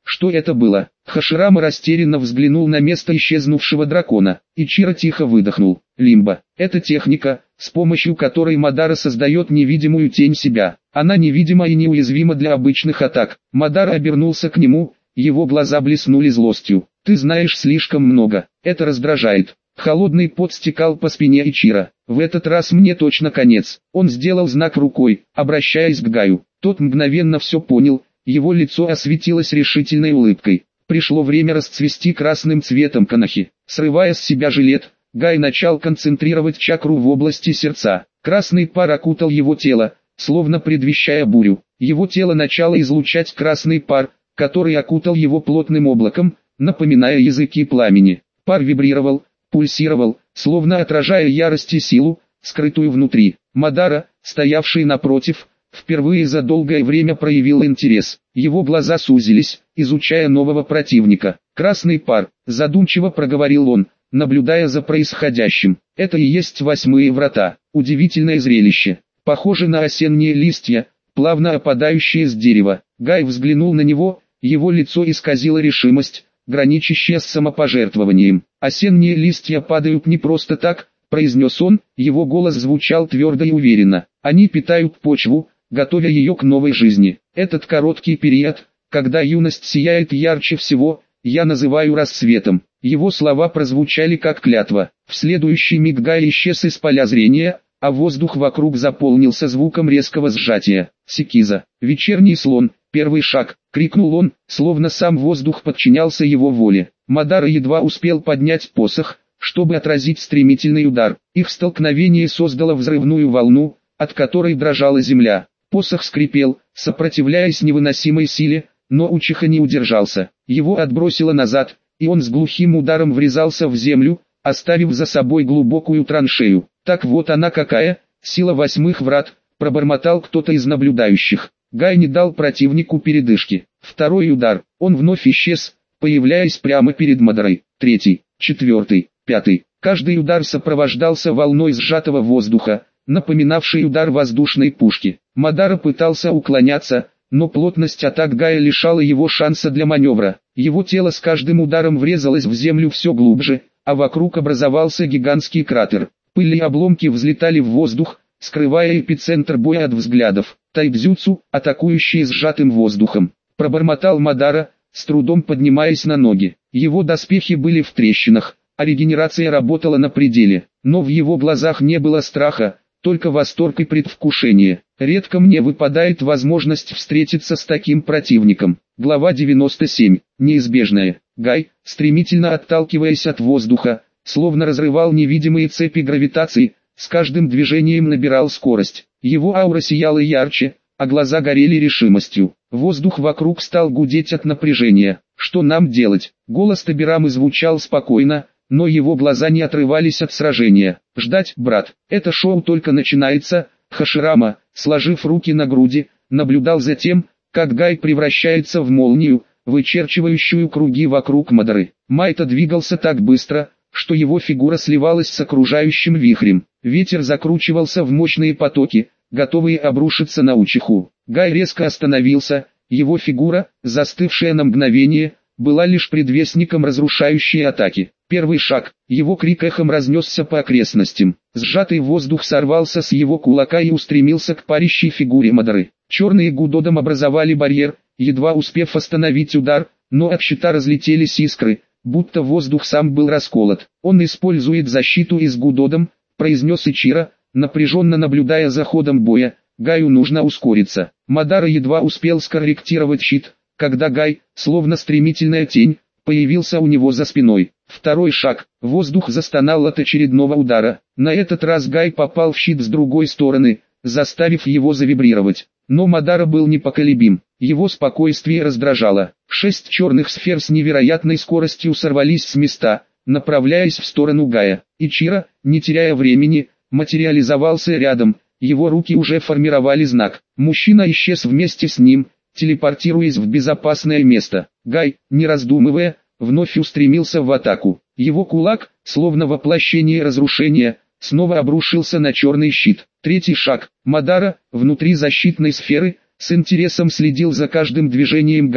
Что это было? Хаширама растерянно взглянул на место исчезнувшего дракона. Ичиро тихо выдохнул. Лимба. Это техника, с помощью которой Мадара создает невидимую тень себя. Она невидима и неуязвима для обычных атак. Мадара обернулся к нему, его глаза блеснули злостью. Ты знаешь слишком много. Это раздражает. Холодный пот стекал по спине Ичиро. В этот раз мне точно конец. Он сделал знак рукой, обращаясь к Гаю. Тот мгновенно все понял, его лицо осветилось решительной улыбкой. Пришло время расцвести красным цветом Канахи. Срывая с себя жилет, Гай начал концентрировать чакру в области сердца. Красный пар окутал его тело, словно предвещая бурю. Его тело начало излучать красный пар, который окутал его плотным облаком, напоминая языки пламени. Пар вибрировал, пульсировал, словно отражая ярость и силу, скрытую внутри. Мадара, стоявший напротив, впервые за долгое время проявил интерес. Его глаза сузились, изучая нового противника. «Красный пар», задумчиво проговорил он, наблюдая за происходящим. «Это и есть восьмые врата. Удивительное зрелище. Похоже на осенние листья, плавно опадающие с дерева». Гай взглянул на него, его лицо исказило решимость, граничащая с самопожертвованием. «Осенние листья падают не просто так», произнес он, его голос звучал твердо и уверенно. «Они питают почву, готовя ее к новой жизни. Этот короткий период, когда юность сияет ярче всего, я называю рассветом». Его слова прозвучали как клятва. В следующий миг Гай исчез из поля зрения, а воздух вокруг заполнился звуком резкого сжатия. «Секиза, вечерний слон, первый шаг», — крикнул он, словно сам воздух подчинялся его воле. Мадара едва успел поднять посох, чтобы отразить стремительный удар. Их столкновение создало взрывную волну, от которой дрожала земля. Посох скрипел, сопротивляясь невыносимой силе, но Учиха не удержался. Его отбросило назад, и он с глухим ударом врезался в землю, оставив за собой глубокую траншею. «Так вот она какая, сила восьмых врат», — пробормотал кто-то из наблюдающих. Гай не дал противнику передышки. Второй удар, он вновь исчез, появляясь прямо перед Мадарой. Третий, четвертый, пятый. Каждый удар сопровождался волной сжатого воздуха, напоминавшей удар воздушной пушки. Мадара пытался уклоняться, но плотность атак Гая лишала его шанса для маневра. Его тело с каждым ударом врезалось в землю все глубже, а вокруг образовался гигантский кратер. Пыль и обломки взлетали в воздух, скрывая эпицентр боя от взглядов. «Тайдзюцу, атакующий сжатым воздухом», — пробормотал Мадара, с трудом поднимаясь на ноги. Его доспехи были в трещинах, а регенерация работала на пределе, но в его глазах не было страха, только восторг и предвкушение. Редко мне выпадает возможность встретиться с таким противником. Глава девяносто семь. Неизбежное. Гай, стремительно отталкиваясь от воздуха, словно разрывал невидимые цепи гравитации, с каждым движением набирал скорость. Его аура сияла ярче, а глаза горели решимостью. Воздух вокруг стал гудеть от напряжения. «Что нам делать?» Голос Табирамы звучал спокойно, но его глаза не отрывались от сражения. «Ждать, брат, это шоу только начинается». Хаширама, сложив руки на груди, наблюдал за тем, как Гай превращается в молнию, вычерчивающую круги вокруг Мадары. Майта двигался так быстро, что его фигура сливалась с окружающим вихрем. Ветер закручивался в мощные потоки, готовые обрушиться на Учиху. Гай резко остановился, его фигура, застывшая на мгновение, была лишь предвестником разрушающей атаки. Первый шаг, его крик эхом разнесся по окрестностям. Сжатый воздух сорвался с его кулака и устремился к парящей фигуре Мадары. Черные гудодом образовали барьер, едва успев остановить удар, но от щита разлетелись искры, будто воздух сам был расколот. «Он использует защиту из гудодом», — произнес Ичиро, напряженно наблюдая за ходом боя. «Гаю нужно ускориться». Мадара едва успел скорректировать щит, когда Гай, словно стремительная тень, появился у него за спиной. Второй шаг, воздух застонал от очередного удара. На этот раз Гай попал в щит с другой стороны, заставив его завибрировать. Но Мадара был непоколебим, его спокойствие раздражало. Шесть черных сфер с невероятной скоростью сорвались с места, направляясь в сторону Гая. Ичиро, не теряя времени, материализовался рядом, его руки уже формировали знак. Мужчина исчез вместе с ним, телепортируясь в безопасное место. Гай, не раздумывая, вновь устремился в атаку. Его кулак, словно воплощение разрушения, снова обрушился на черный щит. Третий шаг. Мадара, внутри защитной сферы, с интересом следил за каждым движением Гая.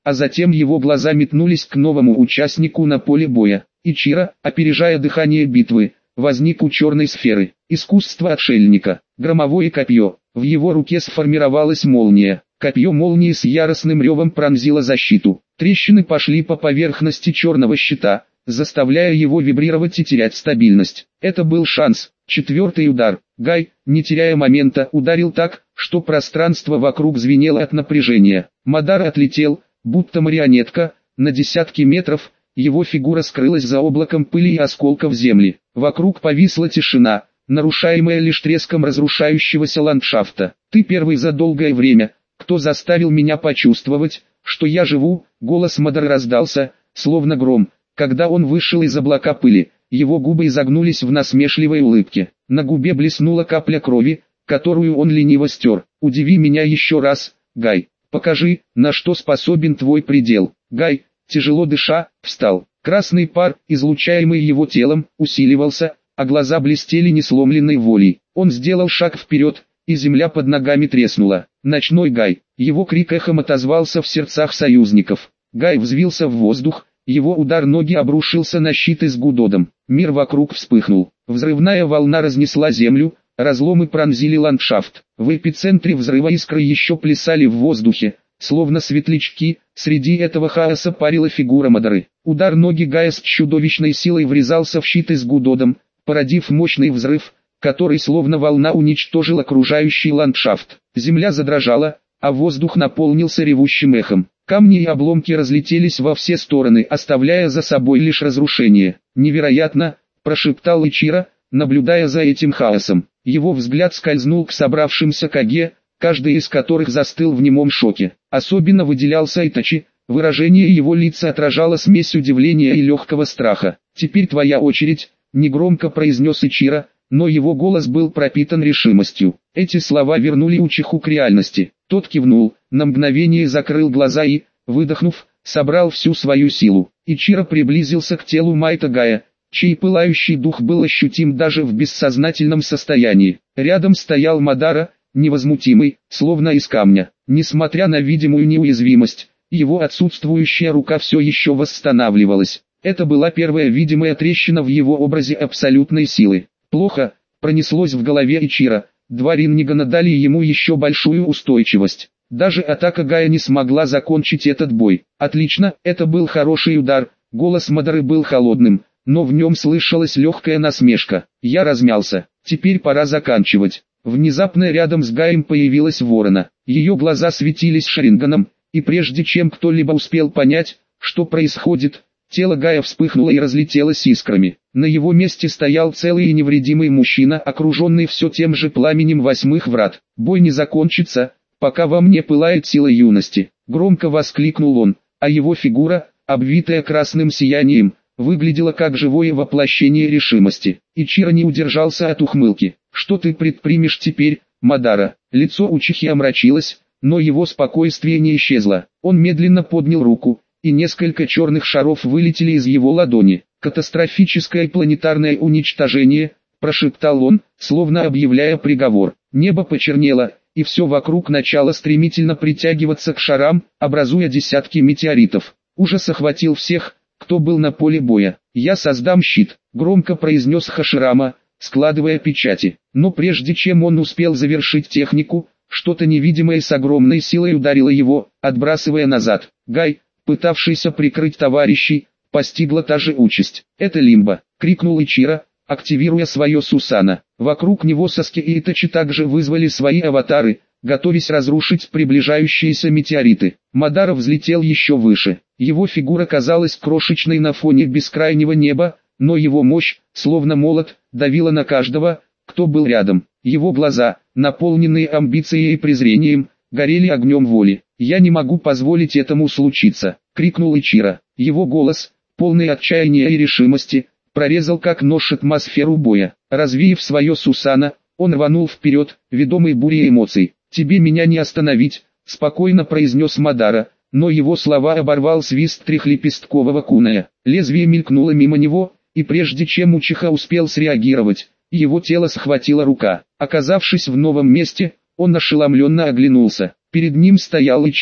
а затем его глаза метнулись к новому участнику на поле боя. Ичиро, опережая дыхание битвы, возник у черной сферы. Искусство отшельника. Громовое копье. В его руке сформировалась молния. Копье молнии с яростным ревом пронзило защиту. Трещины пошли по поверхности черного щита, заставляя его вибрировать и терять стабильность. Это был шанс. Четвертый удар. Гай, не теряя момента, ударил так, что пространство вокруг звенело от напряжения. Мадара отлетел, будто марионетка, на десятки метров. Его фигура скрылась за облаком пыли и осколков земли. Вокруг повисла тишина, нарушаемая лишь треском разрушающегося ландшафта. «Ты первый за долгое время, кто заставил меня почувствовать, что я живу», — голос Мадары раздался, словно гром, когда он вышел из облака пыли. Его губы изогнулись в насмешливой улыбке. На губе блеснула капля крови, которую он лениво стер. «Удиви меня еще раз, Гай. Покажи, на что способен твой предел». Гай, тяжело дыша, встал. Красный пар, излучаемый его телом, усиливался, а глаза блестели несломленной волей. Он сделал шаг вперед, и земля под ногами треснула. «Ночной Гай!» Его крик эхом отозвался в сердцах союзников. Гай взвился в воздух, его удар ноги обрушился на щит из Гудодом. Мир вокруг вспыхнул. Взрывная волна разнесла землю, разломы пронзили ландшафт. В эпицентре взрыва искры еще плясали в воздухе, словно светлячки. Среди этого хаоса парила фигура Мадары. Удар ноги Гая с чудовищной силой врезался в щит из Гудодом, породив мощный взрыв, который словно волна уничтожил окружающий ландшафт. Земля задрожала, а воздух наполнился ревущим эхом. Камни и обломки разлетелись во все стороны, оставляя за собой лишь разрушение. «Невероятно!» – прошептал Ичиро, наблюдая за этим хаосом. Его взгляд скользнул к собравшимся Каге, каждый из которых застыл в немом шоке. Особенно выделялся Итачи, выражение его лица отражало смесь удивления и легкого страха. «Теперь твоя очередь», – негромко произнес Ичиро, но его голос был пропитан решимостью. Эти слова вернули Учиху к реальности. Тот кивнул, на мгновение закрыл глаза и, выдохнув, собрал всю свою силу. Ичиро приблизился к телу Майта Гая, чей пылающий дух был ощутим даже в бессознательном состоянии. Рядом стоял Мадара, невозмутимый, словно из камня. Несмотря на видимую неуязвимость, его отсутствующая рука все еще восстанавливалась. Это была первая видимая трещина в его образе абсолютной силы. «Плохо», пронеслось в голове Ичиро. Два Рингана дали ему еще большую устойчивость. Даже атака Гая не смогла закончить этот бой. «Отлично, это был хороший удар», голос Мадары был холодным, но в нем слышалась легкая насмешка. «Я размялся, теперь пора заканчивать». Внезапно рядом с Гаем появилась ворона. Ее глаза светились Шаринганом, и прежде чем кто-либо успел понять, что происходит, тело Гая вспыхнуло и разлетелось искрами. На его месте стоял целый и невредимый мужчина, окруженный все тем же пламенем восьмых врат. «Бой не закончится, пока во мне пылает сила юности», — громко воскликнул он, а его фигура, обвитая красным сиянием, выглядела как живое воплощение решимости. Ичиро не удержался от ухмылки. «Что ты предпримешь теперь, Мадара?» Лицо Учихи омрачилось, но его спокойствие не исчезло. Он медленно поднял руку, и несколько черных шаров вылетели из его ладони. «Катастрофическое планетарное уничтожение», – прошептал он, словно объявляя приговор. Небо почернело, и все вокруг начало стремительно притягиваться к шарам, образуя десятки метеоритов. Ужас охватил всех, кто был на поле боя. «Я создам щит», – громко произнес Хаширама, складывая печати. Но прежде чем он успел завершить технику, что-то невидимое с огромной силой ударило его, отбрасывая назад. Гай, пытавшийся прикрыть товарищей, постигла та же участь. «Это Лимба!» — крикнул Ичиро, активируя свое Сусана. Вокруг него Саски и Итачи также вызвали свои аватары, готовясь разрушить приближающиеся метеориты. Мадара взлетел еще выше. Его фигура казалась крошечной на фоне бескрайнего неба, но его мощь, словно молот, давила на каждого, кто был рядом. Его глаза, наполненные амбицией и презрением, горели огнем воли. «Я не могу позволить этому случиться!» — крикнул Ичиро. Его голос, полный отчаяния и решимости, прорезал как нож атмосферу боя. Развеяв свое Сусана, он рванул вперед, ведомый бурей эмоций. «Тебе меня не остановить», — спокойно произнес Мадара, но его слова оборвал свист трехлепесткового куная. Лезвие мелькнуло мимо него, и прежде чем Учиха успел среагировать, его тело схватила рука. Оказавшись в новом месте, он ошеломленно оглянулся. Перед ним стоял Ичиро,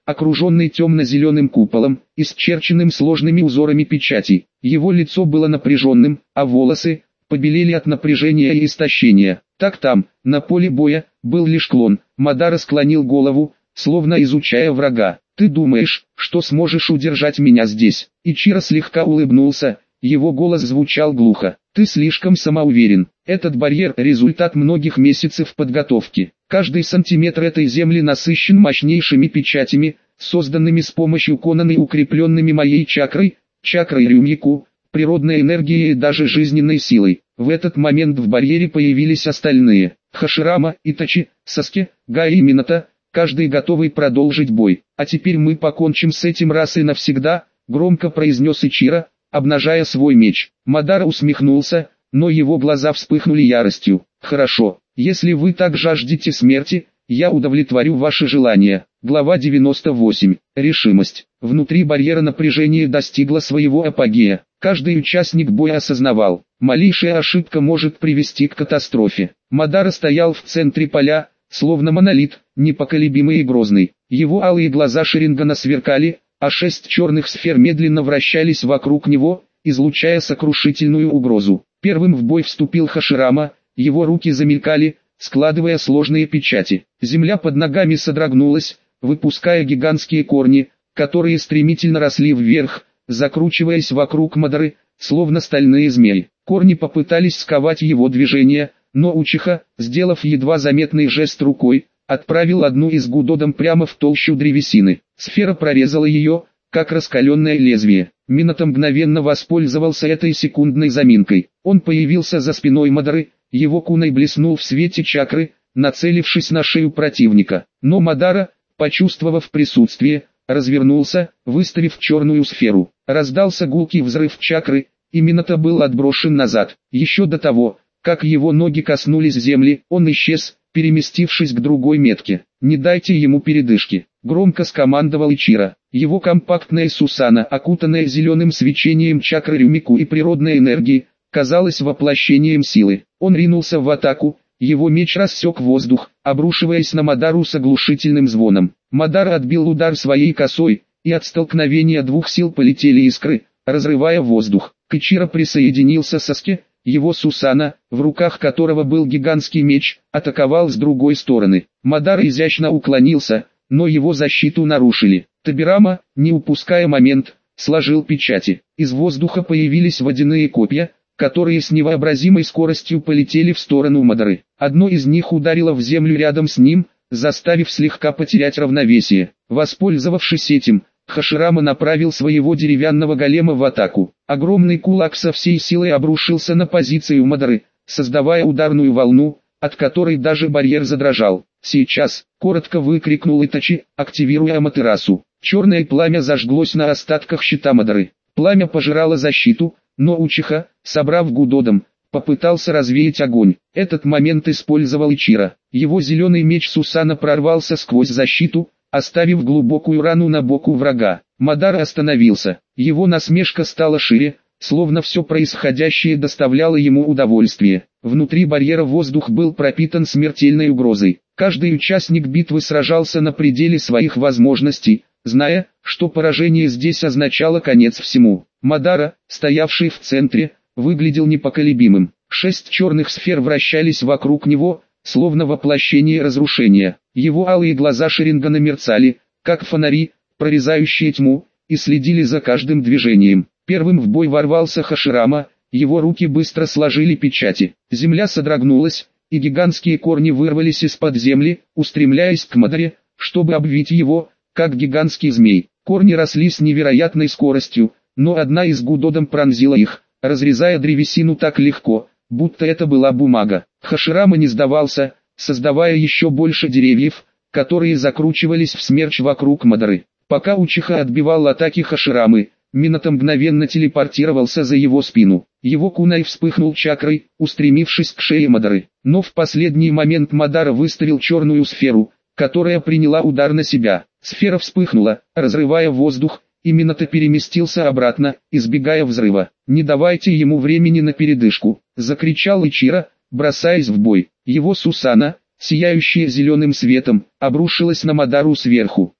окруженный темно-зеленым куполом, исчерченным сложными узорами печатей. Его лицо было напряженным, а волосы побелели от напряжения и истощения. Так там, на поле боя, был лишь клон. Мадара склонил голову, словно изучая врага. «Ты думаешь, что сможешь удержать меня здесь?» Ичиро слегка улыбнулся, его голос звучал глухо. «Ты слишком самоуверен. Этот барьер – результат многих месяцев подготовки. Каждый сантиметр этой земли насыщен мощнейшими печатями, созданными с помощью Конана и укрепленными моей чакрой, чакрой Рюмику, природной энергией и даже жизненной силой». В этот момент в барьере появились остальные. Хаширама, Итачи, Саске, Gai и Минато, каждый готовый продолжить бой. «А теперь мы покончим с этим раз и навсегда», — громко произнес Ичиро, обнажая свой меч. Мадара усмехнулся, но его глаза вспыхнули яростью. «Хорошо, если вы так жаждете смерти, я удовлетворю ваши желания». Глава девяносто восемь. Решимость. Внутри барьера напряжение достигло своего апогея. Каждый участник боя осознавал, малейшая ошибка может привести к катастрофе. Мадара стоял в центре поля, словно монолит, непоколебимый и грозный. Его алые глаза Шарингана сверкали, а шесть черных сфер медленно вращались вокруг него, излучая сокрушительную угрозу. Первым в бой вступил Хаширама, его руки замелькали, складывая сложные печати. Земля под ногами содрогнулась, выпуская гигантские корни, которые стремительно росли вверх, закручиваясь вокруг Мадары, словно стальные змеи. Корни попытались сковать его движение, но Учиха, сделав едва заметный жест рукой, отправил одну из гудодом прямо в толщу древесины. Сфера прорезала ее, как раскаленное лезвие. Минато мгновенно воспользовался этой секундной заминкой. Он появился за спиной Мадары, его кунай блеснул в свете чакры, нацелившись на шею противника. Но Мадара, почувствовав присутствие, развернулся, выставив черную сферу. Раздался гулкий взрыв чакры, и Минато был отброшен назад. Еще до того, как его ноги коснулись земли, он исчез, переместившись к другой метке. «Не дайте ему передышки», — громко скомандовал Ичиро. Его компактная Сусана, окутанная зеленым свечением чакры Рюмику и природной энергии, казалась воплощением силы. Он ринулся в атаку, его меч рассек воздух, обрушиваясь на Мадару с оглушительным звоном. Мадара отбил удар своей косой, и от столкновения двух сил полетели искры, разрывая воздух. К Ичиро присоединился Саске, его Сусана, в руках которого был гигантский меч, атаковал с другой стороны. Мадара изящно уклонился, но его защиту нарушили. Табирама, не упуская момент, сложил печати. Из воздуха появились водяные копья, которые с невообразимой скоростью полетели в сторону Мадары. Одно из них ударило в землю рядом с ним, заставив слегка потерять равновесие. Воспользовавшись этим, Хаширама направил своего деревянного голема в атаку. Огромный кулак со всей силой обрушился на позицию Мадары, создавая ударную волну, от которой даже барьер задрожал. «Сейчас!» — коротко выкрикнул Итачи, активируя Аматерасу. Черное пламя зажглось на остатках щита Мадары. Пламя пожирало защиту, но Учиха, собрав гудодом, попытался развеять огонь. Этот момент использовал Ичиро. Его зеленый меч Сусана прорвался сквозь защиту, оставив глубокую рану на боку врага. Мадара остановился. Его насмешка стала шире, словно все происходящее доставляло ему удовольствие. Внутри барьера воздух был пропитан смертельной угрозой. Каждый участник битвы сражался на пределе своих возможностей, зная, что поражение здесь означало конец всему. Мадара, стоявший в центре, выглядел непоколебимым. Шесть черных сфер вращались вокруг него, словно воплощение разрушения. Его алые глаза Шарингана мерцали, как фонари, прорезающие тьму, и следили за каждым движением. Первым в бой ворвался Хаширама, его руки быстро сложили печати. Земля содрогнулась, и гигантские корни вырвались из-под земли, устремляясь к Мадаре, чтобы обвить его, как гигантский змей. Корни росли с невероятной скоростью, но одна из гудодом пронзила их, разрезая древесину так легко, будто это была бумага. Хаширама не сдавался, создавая еще больше деревьев, которые закручивались в смерч вокруг Мадары. Пока Учиха отбивал атаки Хаширамы, Минато мгновенно телепортировался за его спину. Его кунай вспыхнул чакрой, устремившись к шее Мадары. Но в последний момент Мадара выставил черную сферу, которая приняла удар на себя. Сфера вспыхнула, разрывая воздух, и Минато переместился обратно, избегая взрыва. «Не давайте ему времени на передышку», — закричал Ичиро, бросаясь в бой. Его Сусана, сияющая зеленым светом, обрушилась на Мадару сверху.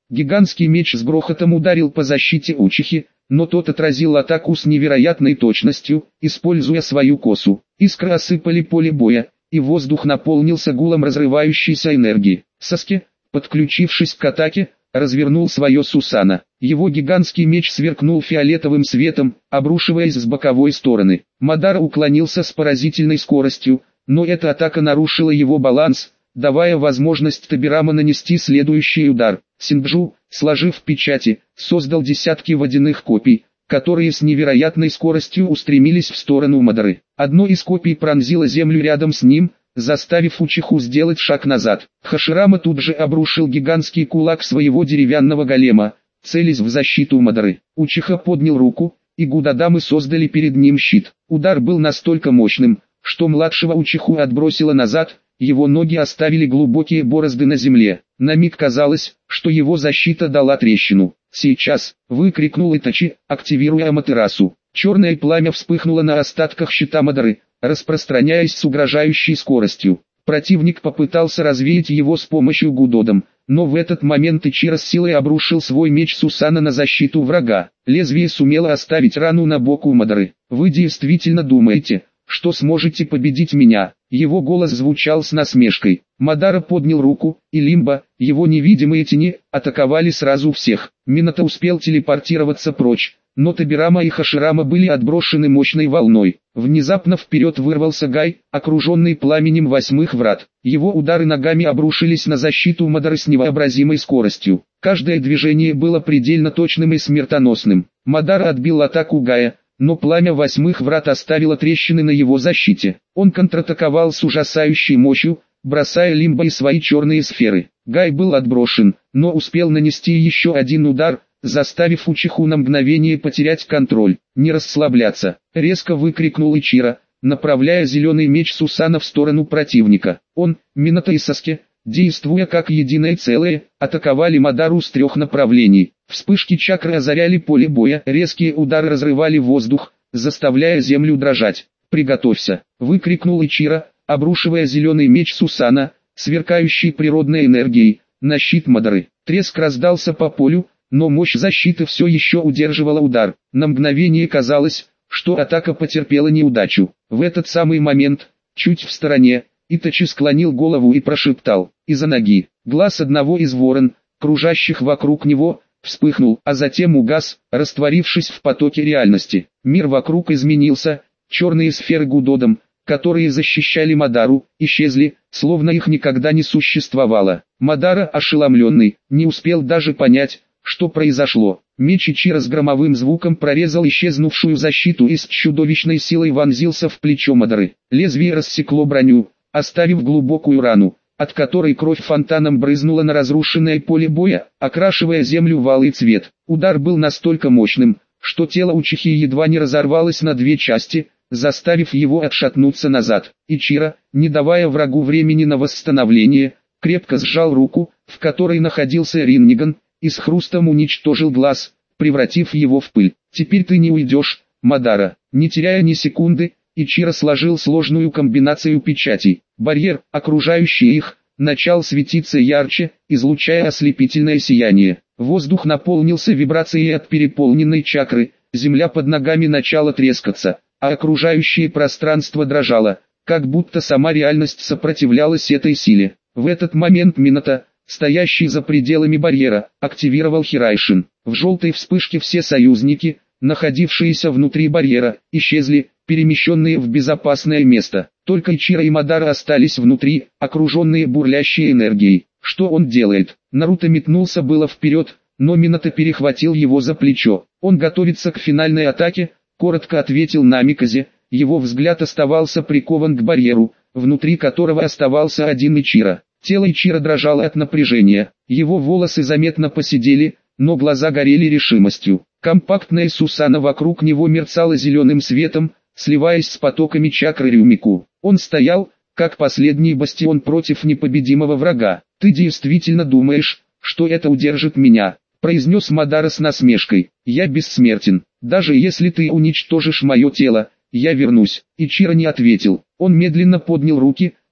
Гигантский меч с грохотом ударил по защите Учихи, но тот отразил атаку с невероятной точностью, используя свою косу. Искры осыпали поле боя, и воздух наполнился гулом разрывающейся энергии. Саске, подключившись к атаке, развернул свое Сусана. Его гигантский меч сверкнул фиолетовым светом, обрушиваясь с боковой стороны. Мадара уклонился с поразительной скоростью, но эта атака нарушила его баланс, давая возможность Табирама нанести следующий удар. Синджу, сложив печати, создал десятки водяных копий, которые с невероятной скоростью устремились в сторону Мадары. Одно из копий пронзило землю рядом с ним, заставив Учиху сделать шаг назад. Хаширама тут же обрушил гигантский кулак своего деревянного голема, целясь в защиту Мадары. Учиха поднял руку, и Гудадамы создали перед ним щит. Удар был настолько мощным, что младшего Учиху отбросило назад, его ноги оставили глубокие борозды на земле. На миг казалось, что его защита дала трещину. «Сейчас!» — выкрикнул Итачи, активируя Аматерасу. Черное пламя вспыхнуло на остатках щита Мадары, распространяясь с угрожающей скоростью. Противник попытался развеять его с помощью Гудодам, но в этот момент Ичиро с силой обрушил свой меч Сусана на защиту врага. Лезвие сумело оставить рану на боку Мадары. «Вы действительно думаете, что сможете победить меня?» Его голос звучал с насмешкой. Мадара поднял руку, и Лимба, его невидимые тени, атаковали сразу всех. Минато успел телепортироваться прочь, но Табирама и Хаширама были отброшены мощной волной. Внезапно вперед вырвался Гай, окруженный пламенем восьмых врат. Его удары ногами обрушились на защиту Мадары с невообразимой скоростью. Каждое движение было предельно точным и смертоносным. Мадара отбил атаку Гая, но пламя восьмых врат оставило трещины на его защите. Он контратаковал с ужасающей мощью, бросая Лимба и свои черные сферы. Гай был отброшен, но успел нанести еще один удар, заставив Учиху на мгновение потерять контроль. «Не расслабляться!» — резко выкрикнул Ичиро, направляя зеленый меч Сусана в сторону противника. Он, Минато и Саске, действуя как единое целое, атаковали Мадару с трех направлений. Вспышки чакры озаряли поле боя, резкие удары разрывали воздух, заставляя землю дрожать. «Приготовься!» — выкрикнул Ичиро, обрушивая зеленый меч Сусана, сверкающий природной энергией, на щит Мадары. Треск раздался по полю, но мощь защиты все еще удерживала удар. На мгновение казалось, что атака потерпела неудачу. В этот самый момент, чуть в стороне, Итачи склонил голову и прошептал: «Из-за ноги». Глаз одного из ворон, кружащих вокруг него, вспыхнул, а затем угас, растворившись в потоке реальности. Мир вокруг изменился, черные сферы Гудодом, которые защищали Мадару, исчезли, словно их никогда не существовало. Мадара, ошеломленный, не успел даже понять, что произошло. Меч Ичиро с громовым звуком прорезал исчезнувшую защиту и с чудовищной силой вонзился в плечо Мадары. Лезвие рассекло броню, оставив глубокую рану, от которой кровь фонтаном брызнула на разрушенное поле боя, окрашивая землю в алый цвет. Удар был настолько мощным, что тело Учихи едва не разорвалось на две части, заставив его отшатнуться назад. Ичиро, не давая врагу времени на восстановление, крепко сжал руку, в которой находился Ринниган, и с хрустом уничтожил глаз, превратив его в пыль. «Теперь ты не уйдешь, Мадара». Не теряя ни секунды, Ичиро сложил сложную комбинацию печатей. Барьер, окружающий их, начал светиться ярче, излучая ослепительное сияние. Воздух наполнился вибрацией от переполненной чакры, земля под ногами начала трескаться, а окружающее пространство дрожало, как будто сама реальность сопротивлялась этой силе. В этот момент Минато, стоящий за пределами барьера, активировал Хирайшин. В желтой вспышке все союзники, находившиеся внутри барьера, исчезли, перемещенные в безопасное место. Только Ичиро и Мадара остались внутри, окруженные бурлящей энергией. Что он делает? Наруто метнулся было вперед, но Минато перехватил его за плечо. Он готовится к финальной атаке, коротко ответил Намиказе. Его взгляд оставался прикован к барьеру, внутри которого оставался один Ичиро. Тело Ичиро дрожало от напряжения, его волосы заметно поседели, но глаза горели решимостью. Компактная Сусана вокруг него мерцала зеленым светом, сливаясь с потоками чакры Рюмику. Он стоял, как последний бастион против непобедимого врага. «Ты действительно думаешь, что это удержит меня?» — произнес Мадара с насмешкой. «Я бессмертен. Даже если ты уничтожишь мое тело, я вернусь». Ичиро не ответил. Он медленно поднял руки,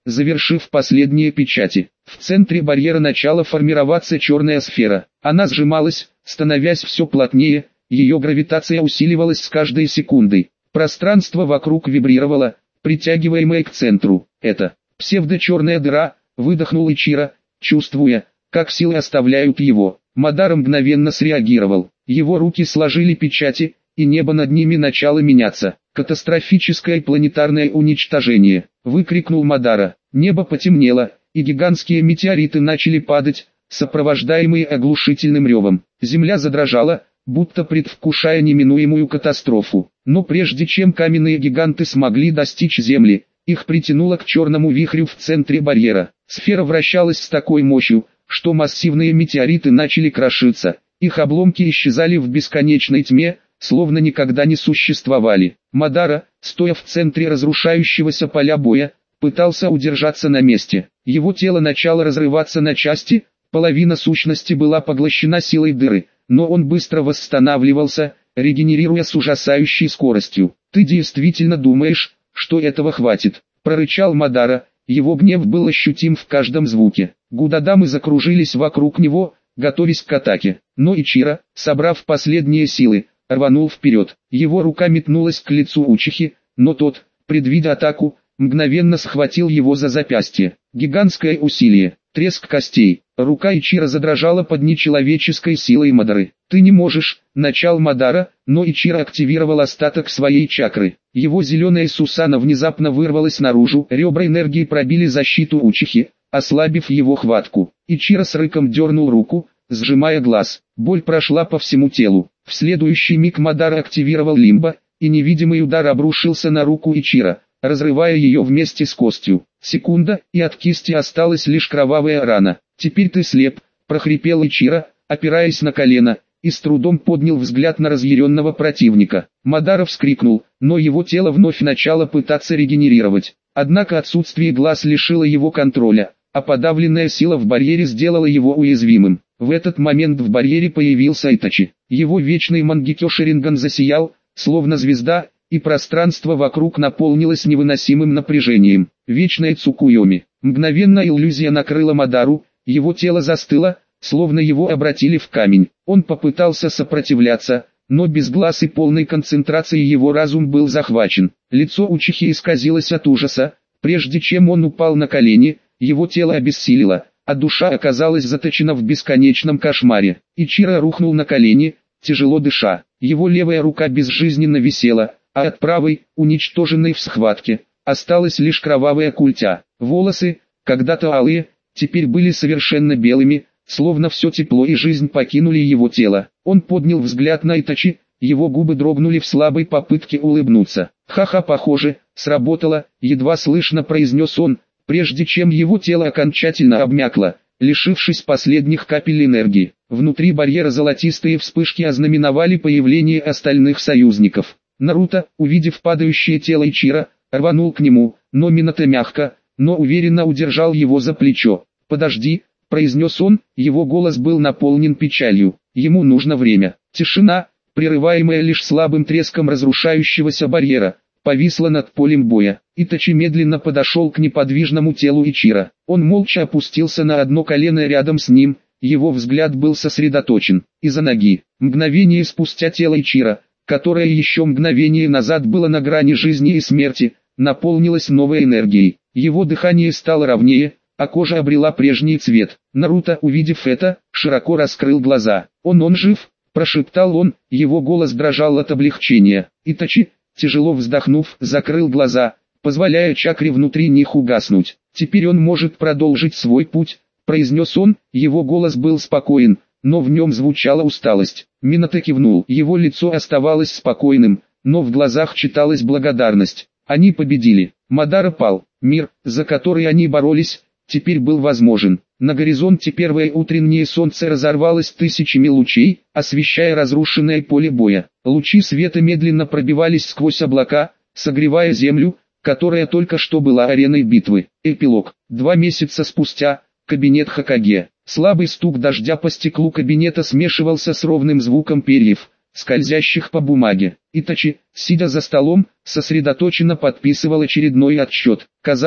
завершив последние печати. В центре барьера начала формироваться черная сфера. Она сжималась, становясь все плотнее, ее гравитация усиливалась с каждой секундой. Пространство вокруг вибрировало, притягиваемое к центру. Это псевдо-черная дыра, выдохнул Ичиро, чувствуя, как силы оставляют его. Мадара мгновенно среагировал. Его руки сложили печати, и небо над ними начало меняться. «Катастрофическое планетарное уничтожение!» — выкрикнул Мадара. Небо потемнело, и гигантские метеориты начали падать, сопровождаемые оглушительным ревом. Земля задрожала, будто предвкушая неминуемую катастрофу. Но прежде чем каменные гиганты смогли достичь Земли, их притянуло к черному вихрю в центре барьера. Сфера вращалась с такой мощью, что массивные метеориты начали крошиться. Их обломки исчезали в бесконечной тьме, словно никогда не существовали. Мадара, стоя в центре разрушающегося поля боя, пытался удержаться на месте. Его тело начало разрываться на части, половина сущности была поглощена силой дыры, но он быстро восстанавливался, регенерируя с ужасающей скоростью. «Ты действительно думаешь, что этого хватит?» – прорычал Мадара, его гнев был ощутим в каждом звуке. Гудадамы закружились вокруг него, готовясь к атаке, но Ичиро, собрав последние силы, рванул вперед. Его рука метнулась к лицу Учихи, но тот, предвидя атаку, мгновенно схватил его за запястье. Гигантское усилие, треск костей, рука Ичиро задрожала под нечеловеческой силой Мадары. «Ты не можешь», — начал Мадара, но Ичиро активировал остаток своей чакры. Его зеленая Сусана внезапно вырвалась наружу, ребра энергии пробили защиту Учихи, ослабив его хватку. Ичиро с рыком дернул руку, сжимая глаз. Боль прошла по всему телу. В следующий миг Мадара активировал лимбо, и невидимый удар обрушился на руку Ичиро, разрывая ее вместе с костью. Секунда, и от кисти осталась лишь кровавая рана. «Теперь ты слеп», — прохрипел Ичиро, опираясь на колено, и с трудом поднял взгляд на разъяренного противника. Мадара вскрикнул, но его тело вновь начало пытаться регенерировать. Однако отсутствие глаз лишило его контроля, а подавленная сила в барьере сделала его уязвимым. В этот момент в барьере появился Итачи. Его вечный Мангекё Шаринган засиял, словно звезда, и пространство вокруг наполнилось невыносимым напряжением. Вечная Цукуйоми. Мгновенно иллюзия накрыла Мадару, его тело застыло, словно его обратили в камень. Он попытался сопротивляться, но без глаз и полной концентрации его разум был захвачен. Лицо Учихи исказилось от ужаса. Прежде чем он упал на колени, его тело обессилило, а душа оказалась заточена в бесконечном кошмаре. Ичиро рухнул на колени, тяжело дыша. Его левая рука безжизненно висела, а от правой, уничтоженной в схватке, осталась лишь кровавая культя. Волосы, когда-то алые, теперь были совершенно белыми, словно все тепло и жизнь покинули его тело. Он поднял взгляд на Итачи, его губы дрогнули в слабой попытке улыбнуться. «Ха-ха, похоже, сработало», — едва слышно произнес он, прежде чем его тело окончательно обмякло, лишившись последних капель энергии. Внутри барьера золотистые вспышки ознаменовали появление остальных союзников. Наруто, увидев падающее тело Ичиро, рванул к нему, но Минато мягко, но уверенно удержал его за плечо. «Подожди», — произнес он, его голос был наполнен печалью. Ему нужно время. Тишина, прерываемая лишь слабым треском разрушающегося барьера, повисла над полем боя. Итачи медленно подошел к неподвижному телу Ичиро. Он молча опустился на одно колено рядом с ним, его взгляд был сосредоточен. Из-за ноги. Мгновение спустя тело Ичиро, которое еще мгновение назад было на грани жизни и смерти, наполнилось новой энергией. Его дыхание стало ровнее, а кожа обрела прежний цвет. Наруто, увидев это, широко раскрыл глаза. «Он он жив?» – прошептал он, его голос дрожал от облегчения. Итачи, тяжело вздохнув, закрыл глаза, позволяя чакре внутри них угаснуть. «Теперь он может продолжить свой путь», – произнес он, его голос был спокоен, но в нем звучала усталость. Минато кивнул, его лицо оставалось спокойным, но в глазах читалась благодарность. Они победили. Мадара пал. Мир, за который они боролись, теперь был возможен. На горизонте первое утреннее солнце разорвалось тысячами лучей, освещая разрушенное поле боя. Лучи света медленно пробивались сквозь облака, согревая землю, которая только что была ареной битвы. Эпилог. Два месяца спустя, кабинет Хокаге. Слабый стук дождя по стеклу кабинета смешивался с ровным звуком перьев, скользящих по бумаге. Итачи, сидя за столом, сосредоточенно подписывал очередной отчет. Казалось,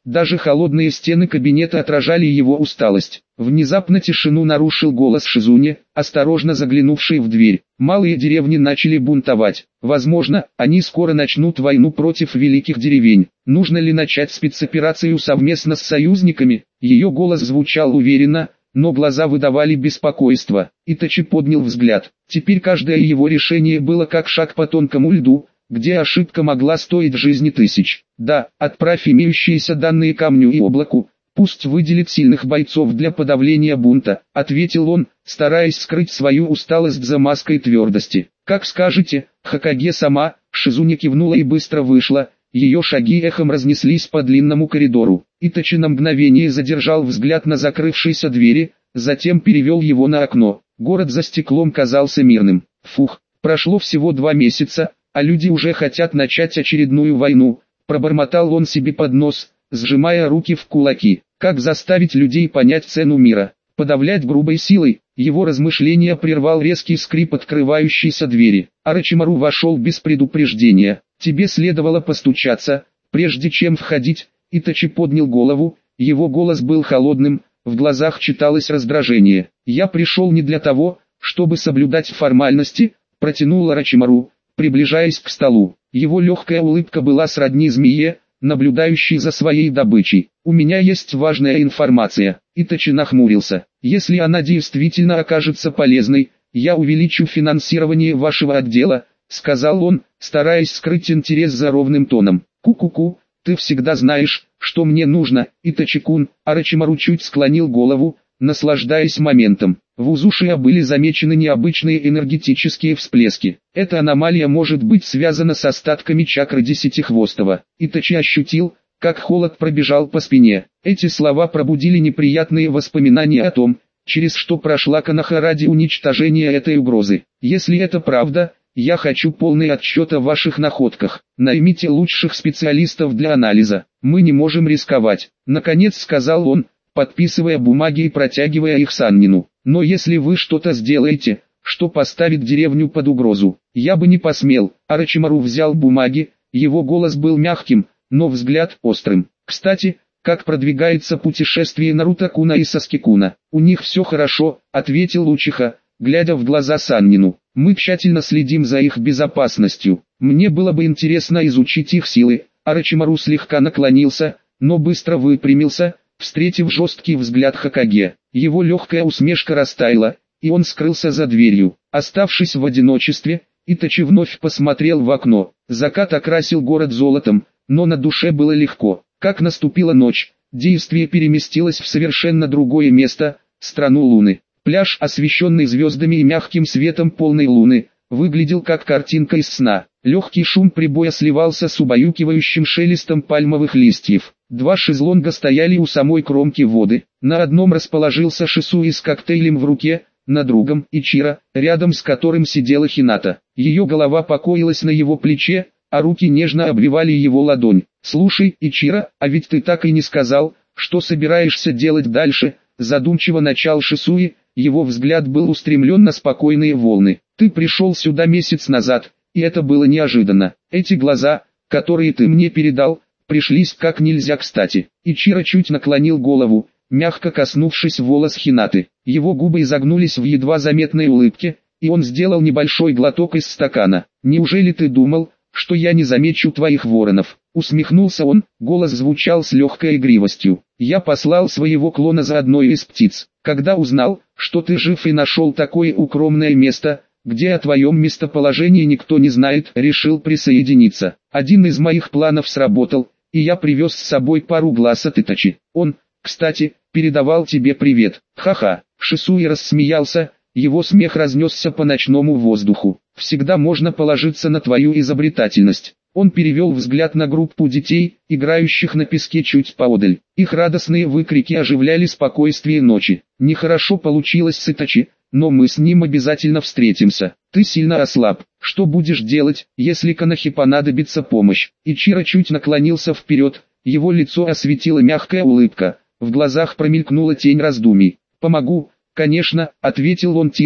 Даже холодные стены кабинета отражали его усталость. Внезапно тишину нарушил голос Шизуни, осторожно заглянувший в дверь. Малые деревни начали бунтовать. Возможно, они скоро начнут войну против великих деревень. Нужно ли начать спецоперацию совместно с союзниками? Ее голос звучал уверенно, но глаза выдавали беспокойство. Итачи поднял взгляд. Теперь каждое его решение было как шаг по тонкому льду, где ошибка могла стоить жизни тысяч. Да, отправь имеющиеся данные Камню и Облаку, пусть выделит сильных бойцов для подавления бунта, ответил он, стараясь скрыть свою усталость за маской твердости. Как скажете, Хокаге сама. Шизуни кивнула и быстро вышла, ее шаги эхом разнеслись по длинному коридору. Итачи на мгновение задержал взгляд на закрывшейся двери, затем перевел его на окно. Город за стеклом казался мирным. Фух, прошло всего два месяца, а люди уже хотят начать очередную войну, пробормотал он себе под нос, сжимая руки в кулаки. Как заставить людей понять цену мира? Подавлять грубой силой? Его размышления прервал резкий скрип открывающейся двери. Орочимару вошел без предупреждения. Тебе следовало постучаться, прежде чем входить. Итачи поднял голову, его голос был холодным, в глазах читалось раздражение. Я пришел не для того, чтобы соблюдать формальности, протянул Орочимару, приближаясь к столу. Его легкая улыбка была сродни змее, наблюдающей за своей добычей. «У меня есть важная информация». Итачи нахмурился. «Если она действительно окажется полезной, я увеличу финансирование вашего отдела», сказал он, стараясь скрыть интерес за ровным тоном. «Ку-ку-ку, ты всегда знаешь, что мне нужно». Итачи-кун. Орочимару чуть склонил голову, наслаждаясь моментом. В Узушия были замечены необычные энергетические всплески. Эта аномалия может быть связана с остатками чакры Десятихвостого. Итачи ощутил, как холод пробежал по спине. Эти слова пробудили неприятные воспоминания о том, через что прошла Коноха ради уничтожения этой угрозы. Если это правда, я хочу полный отчет о ваших находках. Наймите лучших специалистов для анализа. Мы не можем рисковать. Наконец сказал он, подписывая бумаги и протягивая их Саннину. Но если вы что-то сделаете, что поставит деревню под угрозу, я бы не посмел. Орочимару взял бумаги, его голос был мягким, но взгляд острым. Кстати, как продвигается путешествие Наруто-куна и Саски-куна? У них все хорошо, ответил Учиха, глядя в глаза Саннину. Мы тщательно следим за их безопасностью. Мне было бы интересно изучить их силы. Орочимару слегка наклонился, но быстро выпрямился, встретив жесткий взгляд Хокаге. Его легкая усмешка растаяла, и он скрылся за дверью. Оставшись в одиночестве, Итачи вновь посмотрел в окно. Закат окрасил город золотом, но на душе было легко. Как наступила ночь, действие переместилось в совершенно другое место, страну Луны. Пляж, освещенный звездами и мягким светом полной луны, выглядел как картинка из сна. Легкий шум прибоя сливался с убаюкивающим шелестом пальмовых листьев. Два шезлонга стояли у самой кромки воды. На одном расположился Шисуи с коктейлем в руке, на другом Ичиро, рядом с которым сидела Хината. Ее голова покоилась на его плече, а руки нежно обвивали его ладонь. «Слушай, Ичиро, а ведь ты так и не сказал, что собираешься делать дальше», задумчиво начал Шисуи, его взгляд был устремлен на спокойные волны. «Ты пришел сюда месяц назад, и это было неожиданно. Эти глаза, которые ты мне передал, пришлись как нельзя кстати». Ичиро чуть наклонил голову, мягко коснувшись волос Хинаты. Его губы изогнулись в едва заметной улыбке, и он сделал небольшой глоток из стакана. «Неужели ты думал, что я не замечу твоих воронов?» Усмехнулся он, голос звучал с легкой игривостью. «Я послал своего клона за одной из птиц. Когда узнал, что ты жив и нашел такое укромное место, где о твоем местоположении никто не знает, решил присоединиться. Один из моих планов сработал, и я привез с собой пару глаз от Итачи. Он, кстати, передавал тебе привет». «Ха-ха», Шисуи рассмеялся, его смех разнесся по ночному воздуху. «Всегда можно положиться на твою изобретательность». Он перевел взгляд на группу детей, играющих на песке чуть поодаль. Их радостные выкрики оживляли спокойствие ночи. «Нехорошо получилось с Итачи, но мы с ним обязательно встретимся. Ты сильно ослаб. Что будешь делать, если Конохе понадобится помощь?» Ичиро чуть наклонился вперед, его лицо осветила мягкая улыбка, в глазах промелькнула тень раздумий. «Помогу, конечно», — ответил он тихо,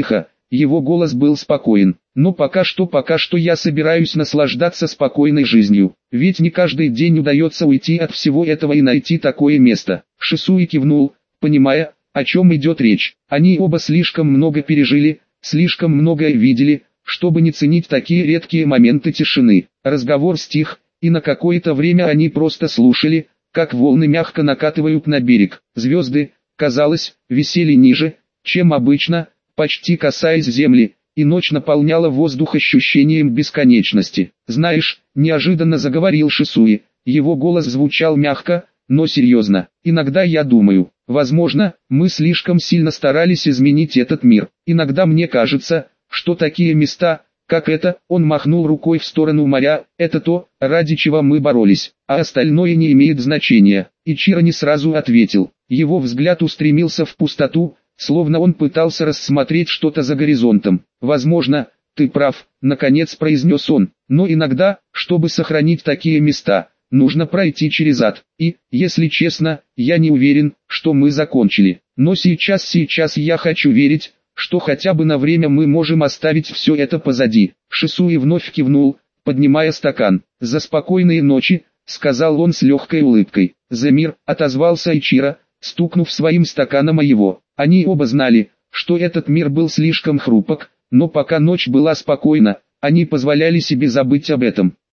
его голос был спокоен. Но пока что, пока что я собираюсь наслаждаться спокойной жизнью. Ведь не каждый день удается уйти от всего этого и найти такое место. Шисуи кивнул, понимая, о чем идет речь. Они оба слишком много пережили, слишком многое видели, чтобы не ценить такие редкие моменты тишины. Разговор стих, и на какое-то время они просто слушали, как волны мягко накатывают на берег. Звезды, казалось, висели ниже, чем обычно, почти касаясь земли, и ночь наполняла воздух ощущением бесконечности. «Знаешь», — неожиданно заговорил Шисуи, его голос звучал мягко, но серьезно. «Иногда я думаю, возможно, мы слишком сильно старались изменить этот мир. Иногда мне кажется, что такие места, как это», он махнул рукой в сторону моря, «это то, ради чего мы боролись, а остальное не имеет значения». Ичиро не сразу ответил. Его взгляд устремился в пустоту, словно он пытался рассмотреть что-то за горизонтом. «Возможно, ты прав», — наконец произнес он, «но иногда, чтобы сохранить такие места, нужно пройти через ад. И, если честно, я не уверен, что мы закончили. Но сейчас, сейчас я хочу верить, что хотя бы на время мы можем оставить все это позади». Шисуи вновь кивнул, поднимая стакан. «За спокойные ночи», — сказал он с легкой улыбкой. «За мир», — отозвался Ичиро, стукнув своим стаканом о его. Они оба знали, что этот мир был слишком хрупок, но пока ночь была спокойна, они позволяли себе забыть об этом.